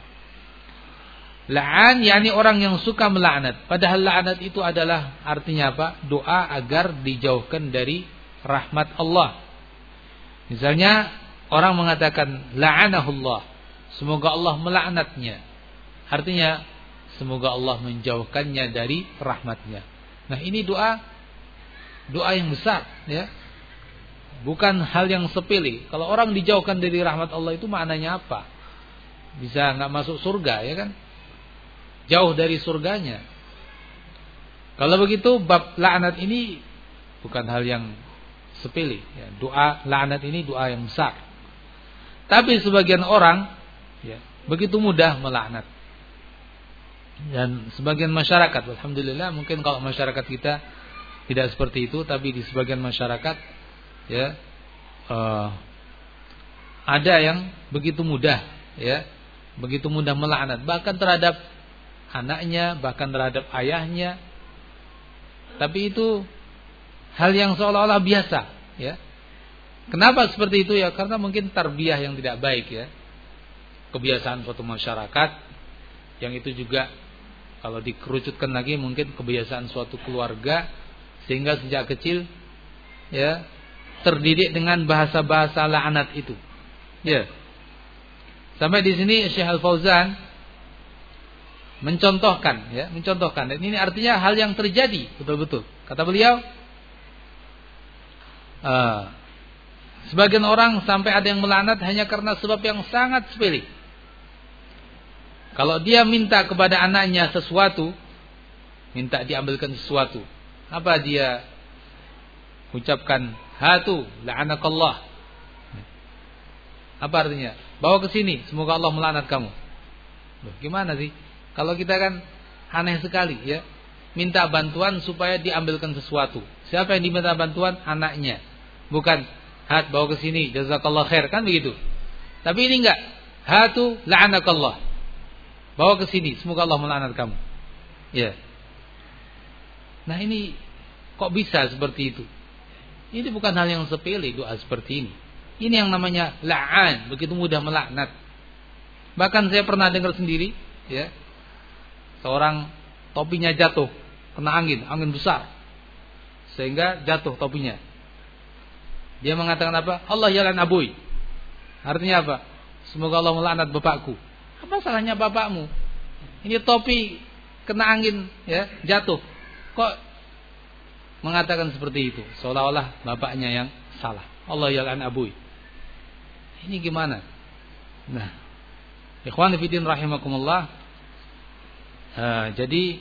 Speaker 1: La'an yakni orang yang suka melaknat. Padahal laknat itu adalah artinya apa? Doa agar dijauhkan dari rahmat Allah. Misalnya orang mengatakan la'anahullah, semoga Allah melaknatnya. Artinya semoga Allah menjauhkannya dari rahmatnya. Nah, ini doa doa yang besar ya. Bukan hal yang sepele. Kalau orang dijauhkan dari rahmat Allah itu maknanya apa? Bisa enggak masuk surga ya kan? Jauh dari surganya. Kalau begitu bab laknat ini bukan hal yang sepele ya. Doa laknat ini doa yang besar. Tapi sebagian orang ya, begitu mudah melaknat. Dan sebagian masyarakat, alhamdulillah, mungkin kalau masyarakat kita tidak seperti itu, tapi di sebagian masyarakat ya uh, ada yang begitu mudah ya, begitu mudah melaknat, bahkan terhadap anaknya, bahkan terhadap ayahnya. Tapi itu hal yang seolah-olah biasa ya. Kenapa seperti itu ya? Karena mungkin tarbiyah yang tidak baik ya. Kebiasaan suatu masyarakat, yang itu juga kalau dikerucutkan lagi mungkin kebiasaan suatu keluarga, sehingga sejak kecil ya terdidik dengan bahasa-bahasa laknat itu. Ya. Sampai di sini Syekh Al-Fauzan mencontohkan ya, mencontohkan. Dan ini artinya hal yang terjadi betul-betul. Kata beliau, uh, sebagian orang sampai ada yang melaknat hanya karena sebab yang sangat sepele. Kalau dia minta kepada anaknya sesuatu, minta diambilkan sesuatu, apa dia ucapkan hatu la'anakallah. Apa artinya? Bawa ke sini, semoga Allah melaknat kamu. Loh, gimana sih? Kalau kita kan aneh sekali ya. Minta bantuan supaya diambilkan sesuatu. Siapa yang diminta bantuan? Anaknya. Bukan hat bawa ke sini, jazakallah khair, kan begitu. Tapi ini enggak. Hatu la'anakallah. Bawa ke sini, semoga Allah melaknat kamu. Ya. Nah, ini kok bisa seperti itu? Ini bukan hal yang sepele doa seperti ini. Ini yang namanya la'an, begitu mudah melaknat. Bahkan saya pernah dengar sendiri, ya. Seorang topinya jatuh, kena angin, angin besar. Sehingga jatuh topinya. Dia mengatakan apa? Allah ya lan abuy. Artinya apa? Semoga Allah melaknat bapakku. Apa salahnya bapakmu? Ini topi kena angin, ya, jatuh. Kok mengatakan seperti itu? Seolah-olah bapaknya yang salah. Allah ya lan abuy. Ini gimana? Nah, ikhwan fillah rahimakumullah. Ha, jadi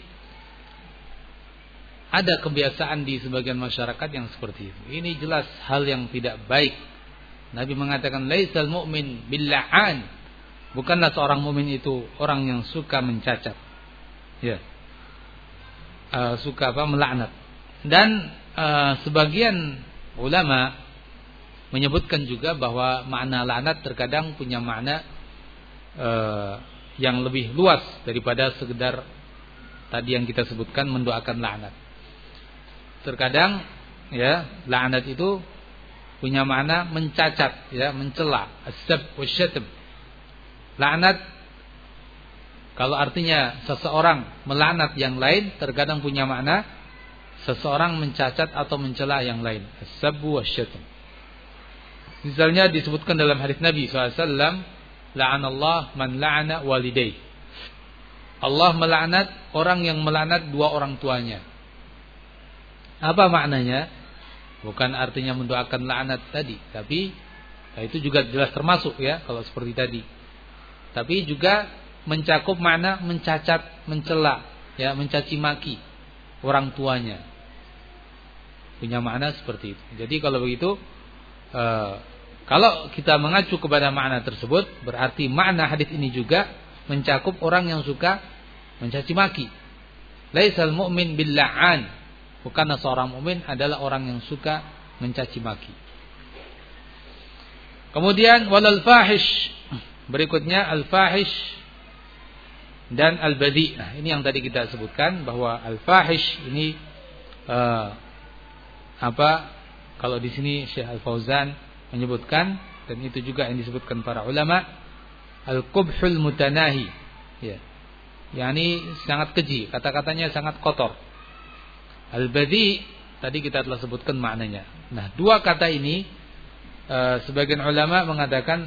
Speaker 1: ada kebiasaan di sebagian masyarakat yang seperti itu. Ini jelas hal yang tidak baik. Nabi mengatakan laisal mu'min billa'an. Bukanlah seorang mukmin itu orang yang suka mencacat. Ya. Uh, suka apa? Melaknat. Dan uh, sebagian ulama menyebutkan juga bahwa makna laknat terkadang punya makna uh, yang lebih luas daripada sekedar tadi yang kita sebutkan mendoakan laknat. Terkadang ya laknat itu punya makna mencacat, ya, mencela, as-sab wasyatm. Laknat kalau artinya seseorang melaknat yang lain terkadang punya makna seseorang mencacat atau mencela yang lain, as-sab wasyatm. Misalnya disebutkan dalam hadis Nabi shallallahu alaihi wasallam, la'anallah man la'ana walidayh. Allah melaknat orang yang melaknat dua orang tuanya. Apa maknanya? Bukan artinya mendoakan laknat tadi, tapi nah itu juga jelas termasuk ya kalau seperti tadi. Tapi juga mencakup makna mencacat, mencela, ya, mencaci maki orang tuanya. Punya makna seperti itu. Jadi kalau begitu e, kalau kita mengacu kepada makna tersebut, berarti makna hadis ini juga mencakup orang yang suka mencaci maki. Laisal mu'min bil la'an. Bukanlah seorang mukmin adalah orang yang suka mencaci maki. Kemudian walal fahish. Berikutnya al fahish dan al badi. Nah, ini yang tadi kita sebutkan bahwa al fahish ini uh, apa? Kalau di sini Syekh Al Fauzan menyebutkan, dan itu juga yang disebutkan para ulama, al qubhul mutanahi. Ya. yakni sangat keji, kata-katanya sangat kotor. Al-badi tadi kita telah sebutkan maknanya. Nah, dua kata ini e, sebagian ulama mengatakan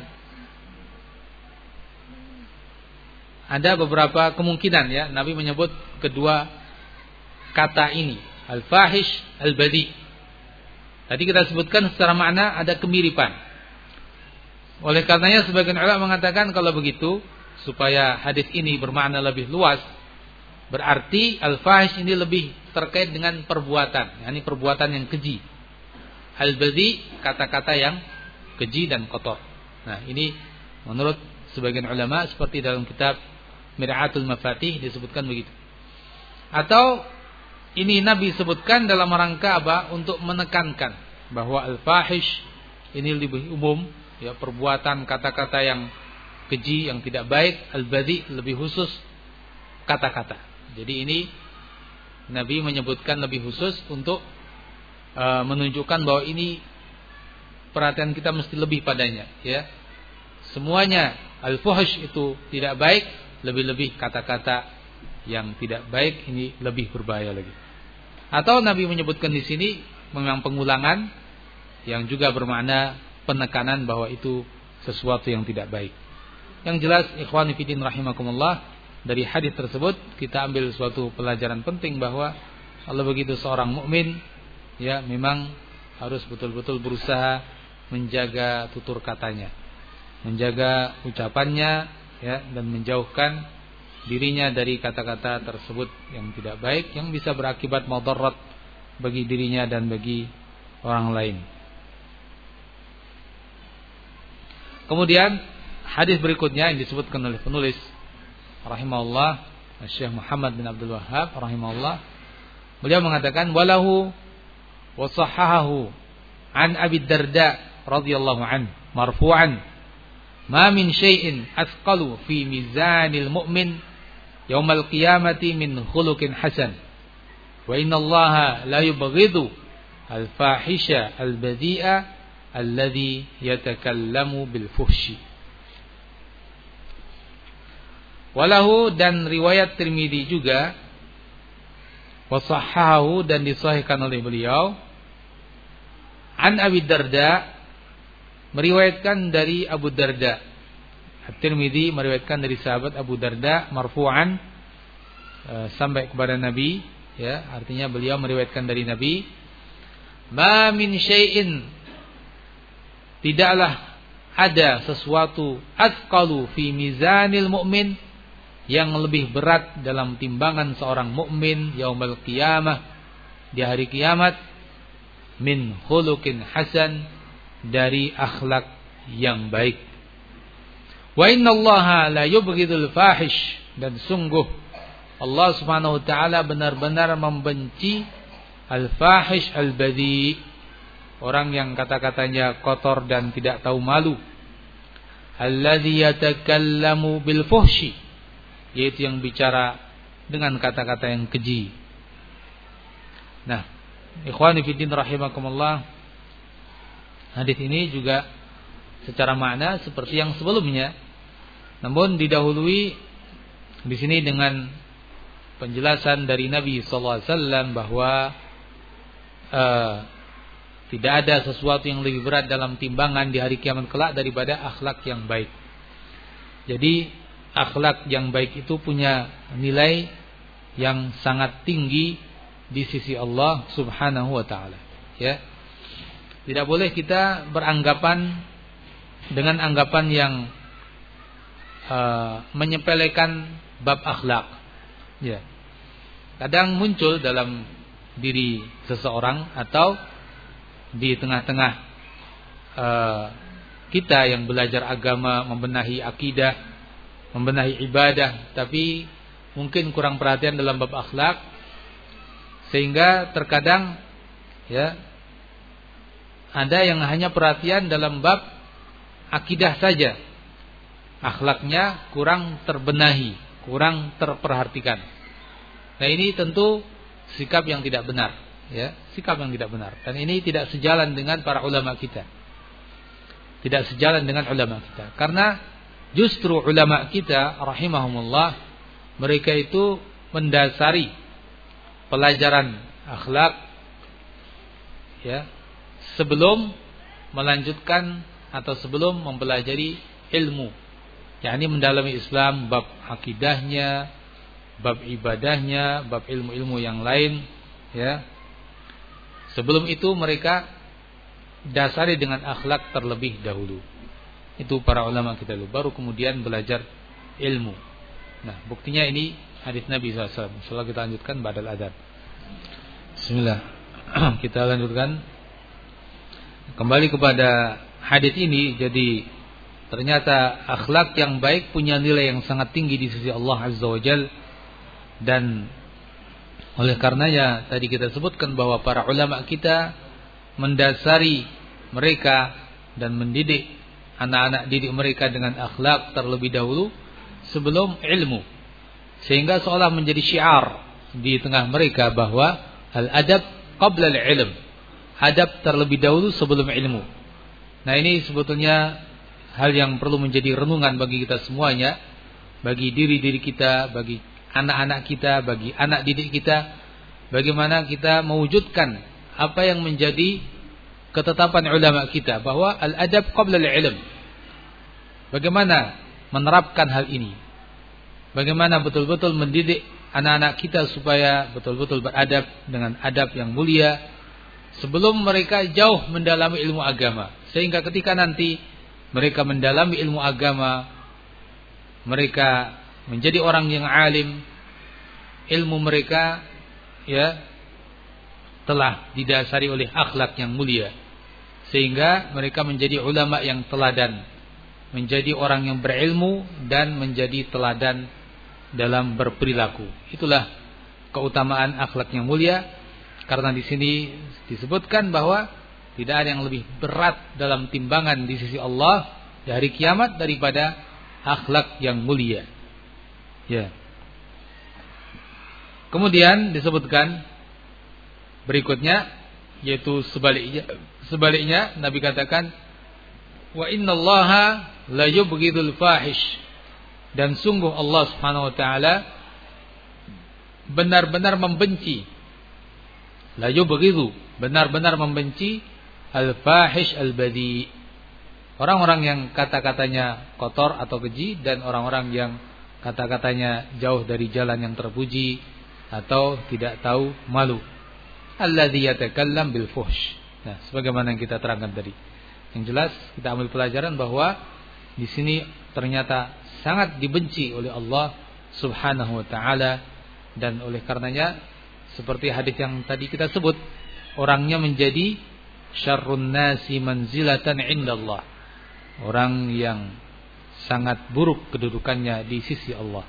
Speaker 1: ada beberapa kemungkinan ya Nabi menyebut kedua kata ini, al-fahish, al-badi. Tadi kita sebutkan secara makna ada kemiripan. Oleh karenanya sebagian ulama mengatakan kalau begitu supaya hadis ini bermakna lebih luas, berarti al-fahish ini lebih terkait dengan perbuatan, yakni perbuatan yang keji. Al-badi kata-kata yang keji dan kotor. Nah, ini menurut sebagian ulama seperti dalam kitab Mir'atul Mafatih disebutkan begitu. Atau ini Nabi sebutkan dalam rangka apa? Untuk menekankan bahwa al-fahish ini lebih umum, ya, perbuatan kata-kata yang keji, yang tidak baik. Al-badi lebih khusus kata-kata. Jadi ini Nabi menyebutkan lebih khusus untuk uh, menunjukkan bahwa ini perhatian kita mesti lebih padanya, ya. Semuanya al-fuhsh itu tidak baik, lebih-lebih kata-kata yang tidak baik ini lebih berbahaya lagi. Atau Nabi menyebutkan di sini memang pengulangan yang juga bermakna penekanan bahwa itu sesuatu yang tidak baik. Yang jelas ikhwani fillah rahimakumullah, dari hadis tersebut kita ambil suatu pelajaran penting bahwa kalau begitu seorang mukmin ya memang harus betul-betul berusaha menjaga tutur katanya, menjaga ucapannya, ya, dan menjauhkan dirinya dari kata-kata tersebut yang tidak baik, yang bisa berakibat madarat bagi dirinya dan bagi orang lain. Kemudian hadis berikutnya yang disebutkan oleh penulis rahimahullah, Syekh Muhammad bin Abdul Wahhab rahimahullah, beliau mengatakan walahu wa sahahahu an Abi Darda radhiyallahu an marfu'an ma min syai'in athqalu fi mizanil mu'min yaumal qiyamati min khuluqin hasan wa innallaha la yubghidu al-fahisha al-badhi'a alladhi yatakallamu bil fuhshi. Walahu, dan riwayat Tirmidzi juga, wasahhahu, dan disahihkan oleh beliau, an Abi Darda, meriwayatkan dari Abu Darda. At-Tirmidzi meriwayatkan dari sahabat Abu Darda marfu'an e, sampai kepada Nabi, ya, artinya beliau meriwayatkan dari Nabi, ma min syai'in, tidaklah ada sesuatu athqalu fi mizanil mu'min, yang lebih berat dalam timbangan seorang mukmin yaumul qiyamah, di hari kiamat, min khuluqin hasan, dari akhlak yang baik. Wa innallaha la yubghidul fahish, dan sungguh Allah Subhanahu wa taala benar-benar membenci al-fahish al-badhi, orang yang kata-katanya kotor dan tidak tahu malu. Alladzi yatakallamu bil fuhshi, yaitu yang bicara dengan kata-kata yang keji. Nah, ikhwani fiddin rahimakumullah, hadis ini juga secara makna seperti yang sebelumnya, namun didahului di sini dengan penjelasan dari Nabi sallallahu alaihi wasallam bahwa uh, tidak ada sesuatu yang lebih berat dalam timbangan di hari kiamat kelak daripada akhlak yang baik. Jadi akhlak yang baik itu punya nilai yang sangat tinggi di sisi Allah Subhanahu wa taala, ya. Tidak boleh kita beranggapan dengan anggapan yang uh, menyepelekan bab akhlak, ya. Kadang muncul dalam diri seseorang atau di tengah-tengah uh, kita yang belajar agama, membenahi akidah, membenahi ibadah, tapi mungkin kurang perhatian dalam bab akhlak, sehingga terkadang, ya, ada yang hanya perhatian dalam bab akidah saja, akhlaknya kurang terbenahi, kurang terperhatikan. Nah, ini tentu sikap yang tidak benar, ya, sikap yang tidak benar, dan ini tidak sejalan dengan para ulama kita, tidak sejalan dengan ulama kita, karena justru ulama kita rahimahumullah, mereka itu mendasari pelajaran akhlak, ya, sebelum melanjutkan atau sebelum mempelajari ilmu, yakni mendalami Islam, bab akidahnya, bab ibadahnya, bab ilmu-ilmu yang lain, ya. Sebelum itu mereka dasari dengan akhlak terlebih dahulu. Itu para ulama kita dulu, baru kemudian belajar ilmu. Nah, buktinya ini hadis Nabi sallallahu alaihi wasallam. Insyaallah kita lanjutkan ba'dal adzan. Bismillah. Kita lanjutkan kembali kepada hadis ini. Jadi ternyata akhlak yang baik punya nilai yang sangat tinggi di sisi Allah Azza wa Jalla, dan oleh karenanya tadi kita sebutkan bahwa para ulama kita mendasari mereka dan mendidik anak-anak didik mereka dengan akhlak terlebih dahulu sebelum ilmu, sehingga seolah menjadi syiar di tengah mereka bahwa al-adab qabla al-ilm, adab terlebih dahulu sebelum ilmu. Nah, ini sebetulnya hal yang perlu menjadi renungan bagi kita semuanya, bagi diri-diri kita, bagi anak-anak kita, bagi anak didik kita, bagaimana kita mewujudkan apa yang menjadi ketetapan ulama kita bahwa al-adab qabla al-ilm. Bagaimana menerapkan hal ini? Bagaimana betul-betul mendidik anak-anak kita supaya betul-betul beradab dengan adab yang mulia sebelum mereka jauh mendalami ilmu agama, sehingga ketika nanti mereka mendalami ilmu agama, mereka menjadi orang yang alim, ilmu mereka, ya, telah didasari oleh akhlak yang mulia, sehingga mereka menjadi ulama yang teladan, menjadi orang yang berilmu dan menjadi teladan dalam berperilaku. Itulah keutamaan akhlak yang mulia, karena di sini disebutkan bahwa tidak ada yang lebih berat dalam timbangan di sisi Allah di hari kiamat daripada akhlak yang mulia. Ya. Kemudian disebutkan berikutnya, yaitu sebaliknya, sebaliknya Nabi katakan, wa innallaha la yubghidul fahish, dan sungguh Allah Subhanahu wa taala benar-benar membenci, la yubghidu, benar-benar membenci al-fahish al-badi, orang-orang yang kata-katanya kotor atau keji, dan orang-orang yang kata-katanya jauh dari jalan yang terpuji atau tidak tahu malu. Alladzi yatakallam bil fuhsh. Nah, sebagaimana yang kita terangkan tadi. Yang jelas kita ambil pelajaran bahwa di sini ternyata sangat dibenci oleh Allah Subhanahu wa taala, dan oleh karenanya seperti hadis yang tadi kita sebut, orangnya menjadi syarrun nasi manzilatan indallah, orang yang sangat buruk kedudukannya di sisi Allah.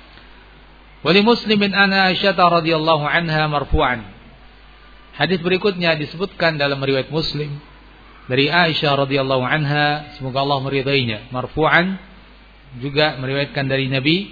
Speaker 1: Wali Muslimin an Aisyah radhiyallahu anha marfu'an. Hadis berikutnya disebutkan dalam riwayat Muslim dari Aisyah radhiyallahu anha, semoga Allah meridainya, marfu'an, juga meriwayatkan dari Nabi,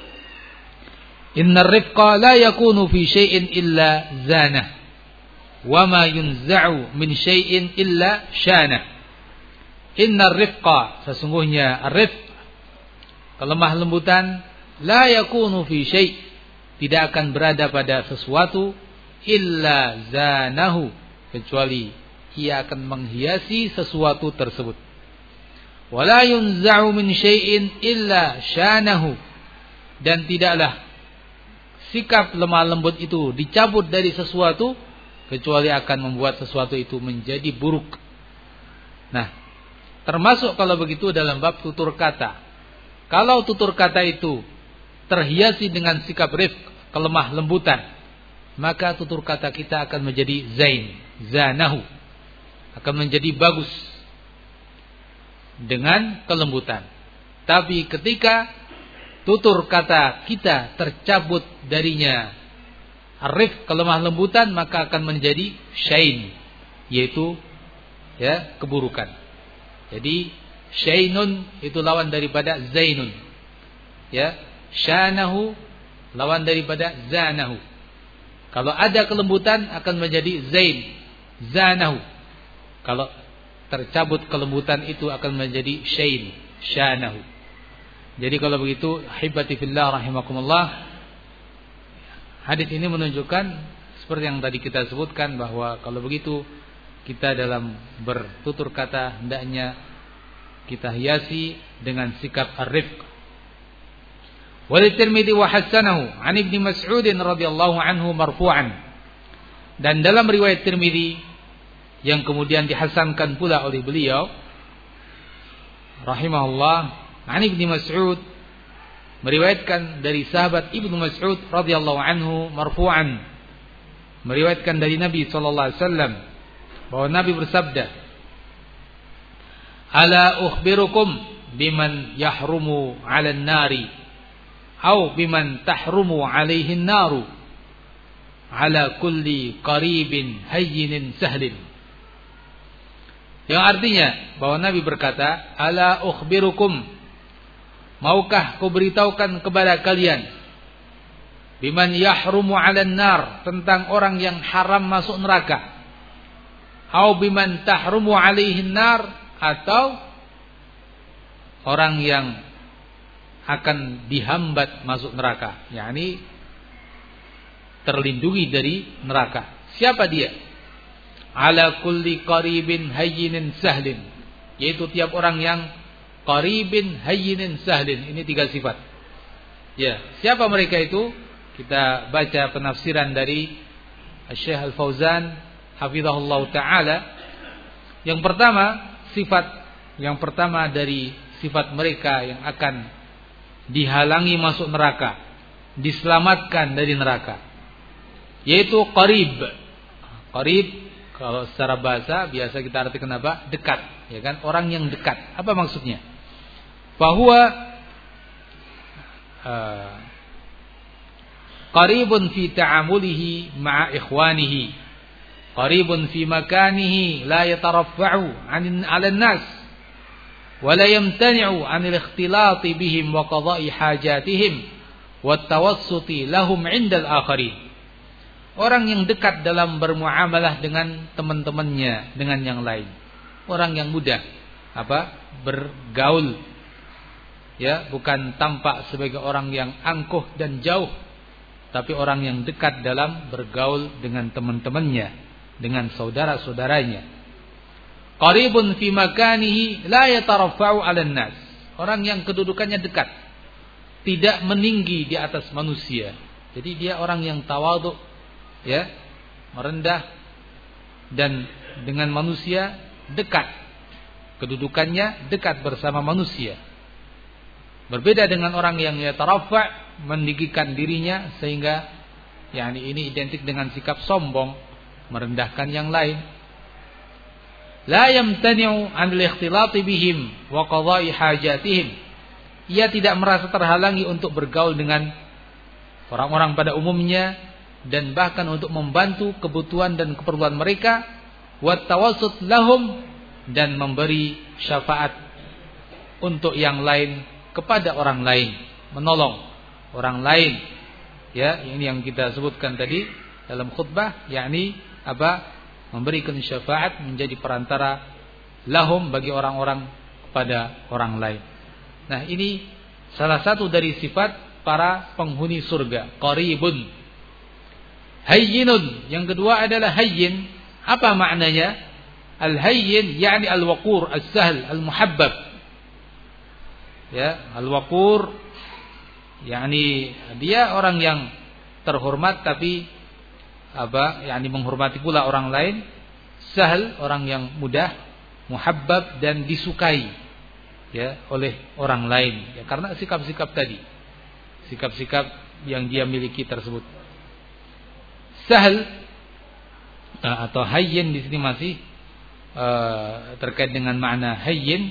Speaker 1: innar rifqa la yakunu fi syai'in illa zanah, wa ma yunza'u min syai'in illa syanah. Innar rifqa, sesungguhnya ar-rifq, kelemah lembutan, la yakunu fi syai', tidak akan berada pada sesuatu, illa zanahu, kecuali ia akan menghiasi sesuatu tersebut. Wala yunza'u min syai'in illa syanahu, dan tidaklah sikap lemah lembut itu dicabut dari sesuatu kecuali akan membuat sesuatu itu menjadi buruk. Nah, termasuk kalau begitu dalam bab tutur kata. Kalau tutur kata itu terhiasi dengan sikap rifq, kelemah lembutan, maka tutur kata kita akan menjadi zain, zanahu, akan menjadi bagus dengan kelembutan. Tapi ketika tutur kata kita tercabut darinya arif, kelemah lembutan, maka akan menjadi syain, yaitu ya keburukan. Jadi syainun itu lawan daripada zainun, ya, syanahu lawan daripada zanahu. Kalau ada kelembutan akan menjadi zain, zanahu. Kalau tercabut kelembutan itu akan menjadi syain, syanahu. Jadi kalau begitu, hibati fillah rahimakumullah, hadis ini menunjukkan seperti yang tadi kita sebutkan, bahwa kalau begitu kita dalam bertutur kata hendaknya kita hiasi dengan sikap ar-rifq. Wa Tirmidzi wa hasanahu an Ibnu Mas'ud radhiyallahu anhu marfu'an. Dan dalam riwayat Tirmidzi yang kemudian dihasankan pula oleh beliau rahimahullah, an Ibnu Mas'ud, meriwayatkan dari sahabat Ibnu Mas'ud radhiyallahu anhu marfu'an, meriwayatkan dari Nabi sallallahu alaihi wasallam bahwa Nabi bersabda, ala ukhbirukum biman yahrumu 'alan nari au biman tahrumu 'alaihin naru ala kulli qaribin hayyinin sahlin. Yang artinya bahwa Nabi berkata, ala ukhbirukum, maukah ku beritahukan kepada kalian, biman yahrumu 'alan nar, tentang orang yang haram masuk neraka, au biman tahrumu 'alaihin nar, atau orang yang akan dihambat masuk neraka, yakni terlindungi dari neraka. Siapa dia? Ala kulli qaribin hayyinin sahlin, yaitu tiap orang yang qaribin hayyinin sahlin. Ini tiga sifat. Ya, siapa mereka itu? Kita baca penafsiran dari Syekh Al-Fauzan hafizahullah taala. Yang pertama, sifat yang pertama dari sifat mereka yang akan dihalangi masuk neraka, diselamatkan dari neraka, yaitu qarib. Qarib kalau secara bahasa biasa kita artikan apa? Dekat, ya kan? Orang yang dekat. Apa maksudnya? Bahwa uh, qaribun fi ta'amulihi ma'a ikhwanihi, qaribun fi makanihi la yataraffa'u 'an 'ala an-nas wa la yamtani'u 'anil ikhtilati bihim wa qada'i hajatihim wa tawassuti lahum 'inda al-akharin. Orang yang dekat dalam bermuamalah dengan teman-temannya, dengan yang lain. Orang yang mudah apa? Bergaul. Ya, bukan tampak sebagai orang yang angkuh dan jauh, tapi orang yang dekat dalam bergaul dengan teman-temannya, dengan saudara-saudaranya. Qaribun fi makanihi la yataraffa'u 'alan nas. Orang yang kedudukannya dekat, tidak meninggi di atas manusia. Jadi dia orang yang tawadhu, ya, merendah, dan dengan manusia dekat. Kedudukannya dekat bersama manusia. Berbeda dengan orang yang yataraffa', meninggikan dirinya sehingga yakni ini identik dengan sikap sombong, merendahkan yang lain. La yamtani'u 'anil ikhtilati bihim wa qada'i hajatihim. Ia tidak merasa terhalangi untuk bergaul dengan orang-orang pada umumnya dan bahkan untuk membantu kebutuhan dan keperluan mereka, wa tawassut lahum, dan memberi syafaat untuk yang lain kepada orang lain, menolong orang lain. Ya, ini yang kita sebutkan tadi dalam khutbah, yakni apa? Memberikan syafaat, menjadi perantara lahum, bagi orang-orang kepada orang lain. Nah, ini salah satu dari sifat para penghuni surga, qaribun. Hayyinun, yang kedua adalah hayyin. Apa maknanya? Al-hayyin yakni al-waqur, as-sahl, al-muhabbab. Ya, al-waqur yakni dia orang yang terhormat tapi apa? yakni menghormati pula orang lain. Sahl, orang yang mudah, muhabbab, dan disukai ya oleh orang lain. Ya, karena sikap-sikap tadi. Sikap-sikap yang dia miliki tersebut. Sahl atau hayyin di sini masih uh, terkait dengan makna hayyin.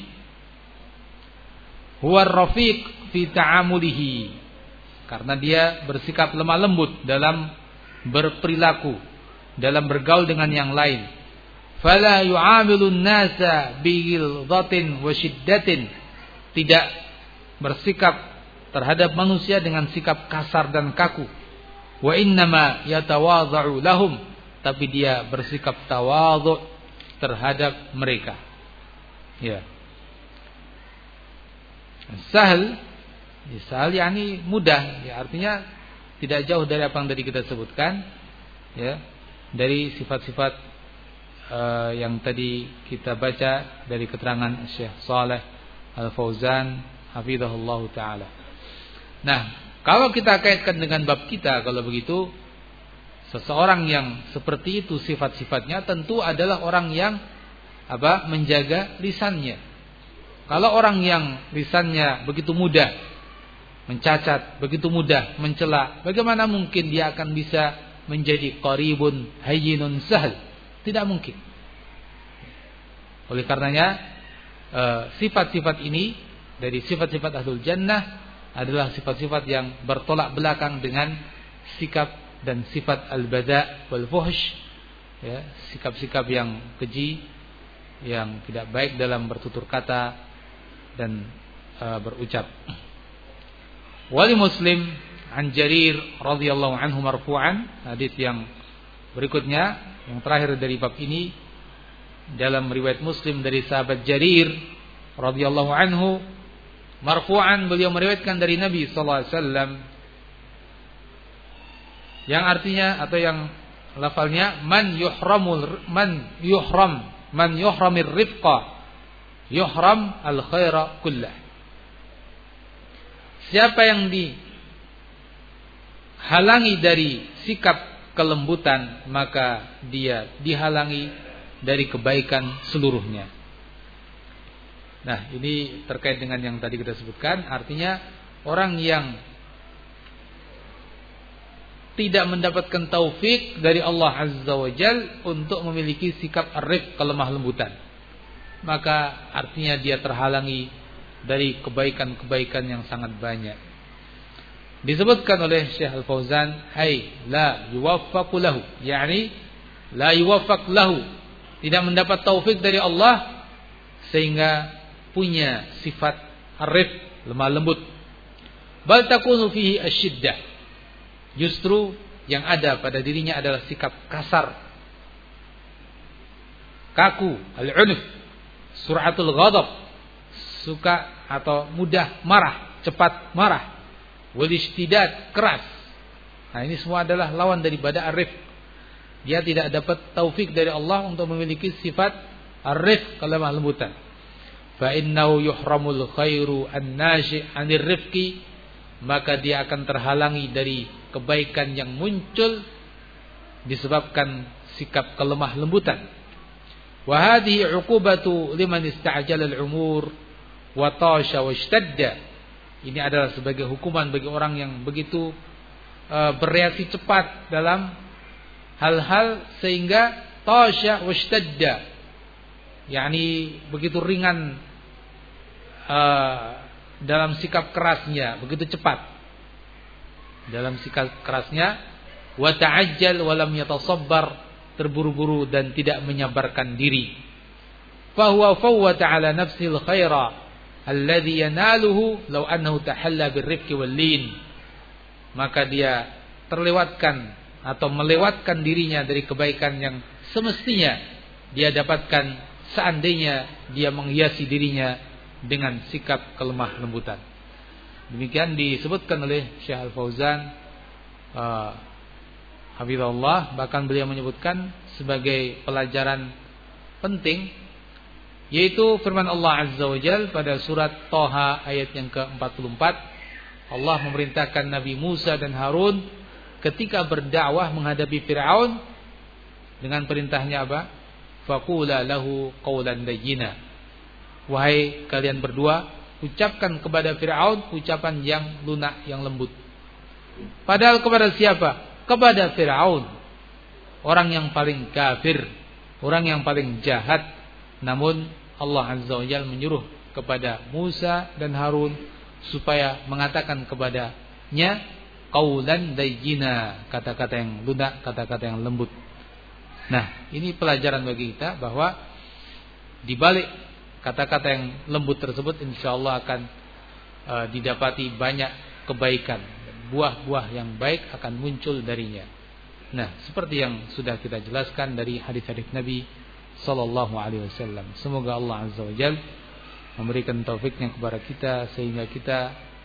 Speaker 1: Huwa ar-rafiq fi ta'amulihi, karena dia bersikap lemah lembut dalam berperilaku, dalam bergaul dengan yang lain. Fala yu'amilu an-nasa bighilzatin wa shiddatin, tidak bersikap terhadap manusia dengan sikap kasar dan kaku. Wa innama yatawadha'u lahum, tapi dia bersikap tawadhu terhadap mereka. Ya. Sahl, sahl yakni mudah, ya, artinya tidak jauh dari apa yang tadi kita sebutkan, ya, dari sifat-sifat uh, yang tadi kita baca dari keterangan Syekh Shalih Al-Fauzan hafizahullah taala. Nah, kalau kita kaitkan dengan bab kita, kalau begitu, seseorang yang seperti itu sifat-sifatnya tentu adalah orang yang apa? menjaga lisannya. Kalau orang yang lisannya begitu mudah mencacat, begitu mudah mencela, bagaimana mungkin dia akan bisa menjadi qaribun hayyinun sahl? Tidak mungkin. Oleh karenanya, sifat-sifat ini dari sifat-sifat ahlul jannah adalah sifat-sifat yang bertolak belakang dengan sikap dan sifat al-bada' wal fuhsh, ya, sikap-sikap yang keji, yang tidak baik dalam bertutur kata dan uh, berucap. Wali Muslim an Jarir radhiyallahu anhu marfu'an, hadis yang berikutnya yang terakhir dari bab ini dalam riwayat Muslim dari sahabat Jarir radhiyallahu anhu marfu'an, beliau meriwayatkan dari Nabi sallallahu alaihi wasallam, yang artinya atau yang lafalnya man yuhramul man yuhram man yuhramir rifqa yuhram al khaira kullah. Siapa yang dihalangi dari sikap kelembutan, maka dia dihalangi dari kebaikan seluruhnya. Nah, ini terkait dengan yang tadi kita sebutkan, artinya orang yang tidak mendapatkan taufik dari Allah Azza wa Jal untuk memiliki sikap arif, kelemah lembutan, maka artinya dia terhalangi dari kebaikan-kebaikan yang sangat banyak. Disebutkan oleh Syekh Al-Fauzan, hai la yuwaffaqu lahu, yakni la yuwaffaq lahu, tidak mendapat taufik dari Allah sehingga punya sifat arif, lemah lembut. Bal takunu fihi asyiddah, justru yang ada pada dirinya adalah sikap kasar, kaku, al-unf, sur'atul ghadab, suka atau mudah marah, cepat marah, wal ishtidad, keras. Nah, ini semua adalah lawan daripada arif. Dia tidak dapat taufik dari Allah untuk memiliki sifat arif, kelemah lembutan. Fa innahu yuhramul khairu an-nashi' 'anir rifqi, maka dia akan terhalangi dari kebaikan yang muncul disebabkan sikap kelemah lembutan. Wa hadhihi 'uqubatu liman ista'jala al-umur wa tasha wa ishtadda. Ini adalah sebagai hukuman bagi orang yang begitu uh, bereaksi cepat dalam hal-hal sehingga tasha wa ishtadda, yakni begitu ringan uh, dalam sikap kerasnya, begitu cepat dalam sikap kerasnya, wa ta'ajjal wa lam yatasabbar, terburu-buru dan tidak menyabarkan diri. Fa huwa fawwata 'ala nafsihi al-khaira alladhi yanaluhu law annahu tahalla birrifqi wal lin, maka dia terlewatkan atau melewatkan dirinya dari kebaikan yang semestinya dia dapatkan seandainya dia menghiasi dirinya dengan sikap kelemah lembutan. Demikian disebutkan oleh Syekh Al-Fauzan uh, hafizahullah, bahkan beliau menyebutkan sebagai pelajaran penting, yaitu firman Allah Azza wa Jalla pada surat Thaha ayat yang ke empat puluh empat. Allah memerintahkan Nabi Musa dan Harun ketika berdakwah menghadapi Fir'aun dengan perintahnya apa? Faqula lahu qawlan layyina. Wahai kalian berdua, ucapkan kepada Fir'aun ucapan yang lunak, yang lembut. Padahal kepada siapa? Kepada Fir'aun, orang yang paling kafir, orang yang paling jahat. Namun Allah Azza wa Jalla menyuruh kepada Musa dan Harun supaya mengatakan kepadanya qaulan dayyina, kata-kata yang lunak, kata-kata yang lembut. Nah, ini pelajaran bagi kita bahwa di balik kata-kata yang lembut tersebut insyaallah akan uh, didapati banyak kebaikan, buah-buah yang baik akan muncul darinya. Nah, seperti yang sudah kita jelaskan dari hadis-hadis Nabi sallallahu alaihi wasallam. Semoga Allah Azza wa Jalla memberikan taufiknya kepada kita sehingga kita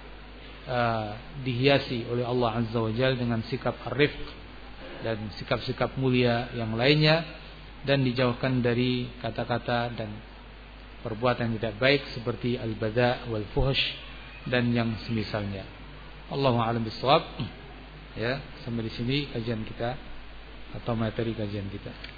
Speaker 1: uh, dihiasi oleh Allah Azza wa Jalla dengan sikap arif dan sikap-sikap mulia yang lainnya, dan dijauhkan dari kata-kata dan perbuatan tidak baik seperti al-badha' wal fuhsh dan yang semisalnya. Allahu a'lam bishawab. Ya, sampai di sini kajian kita atau materi kajian kita.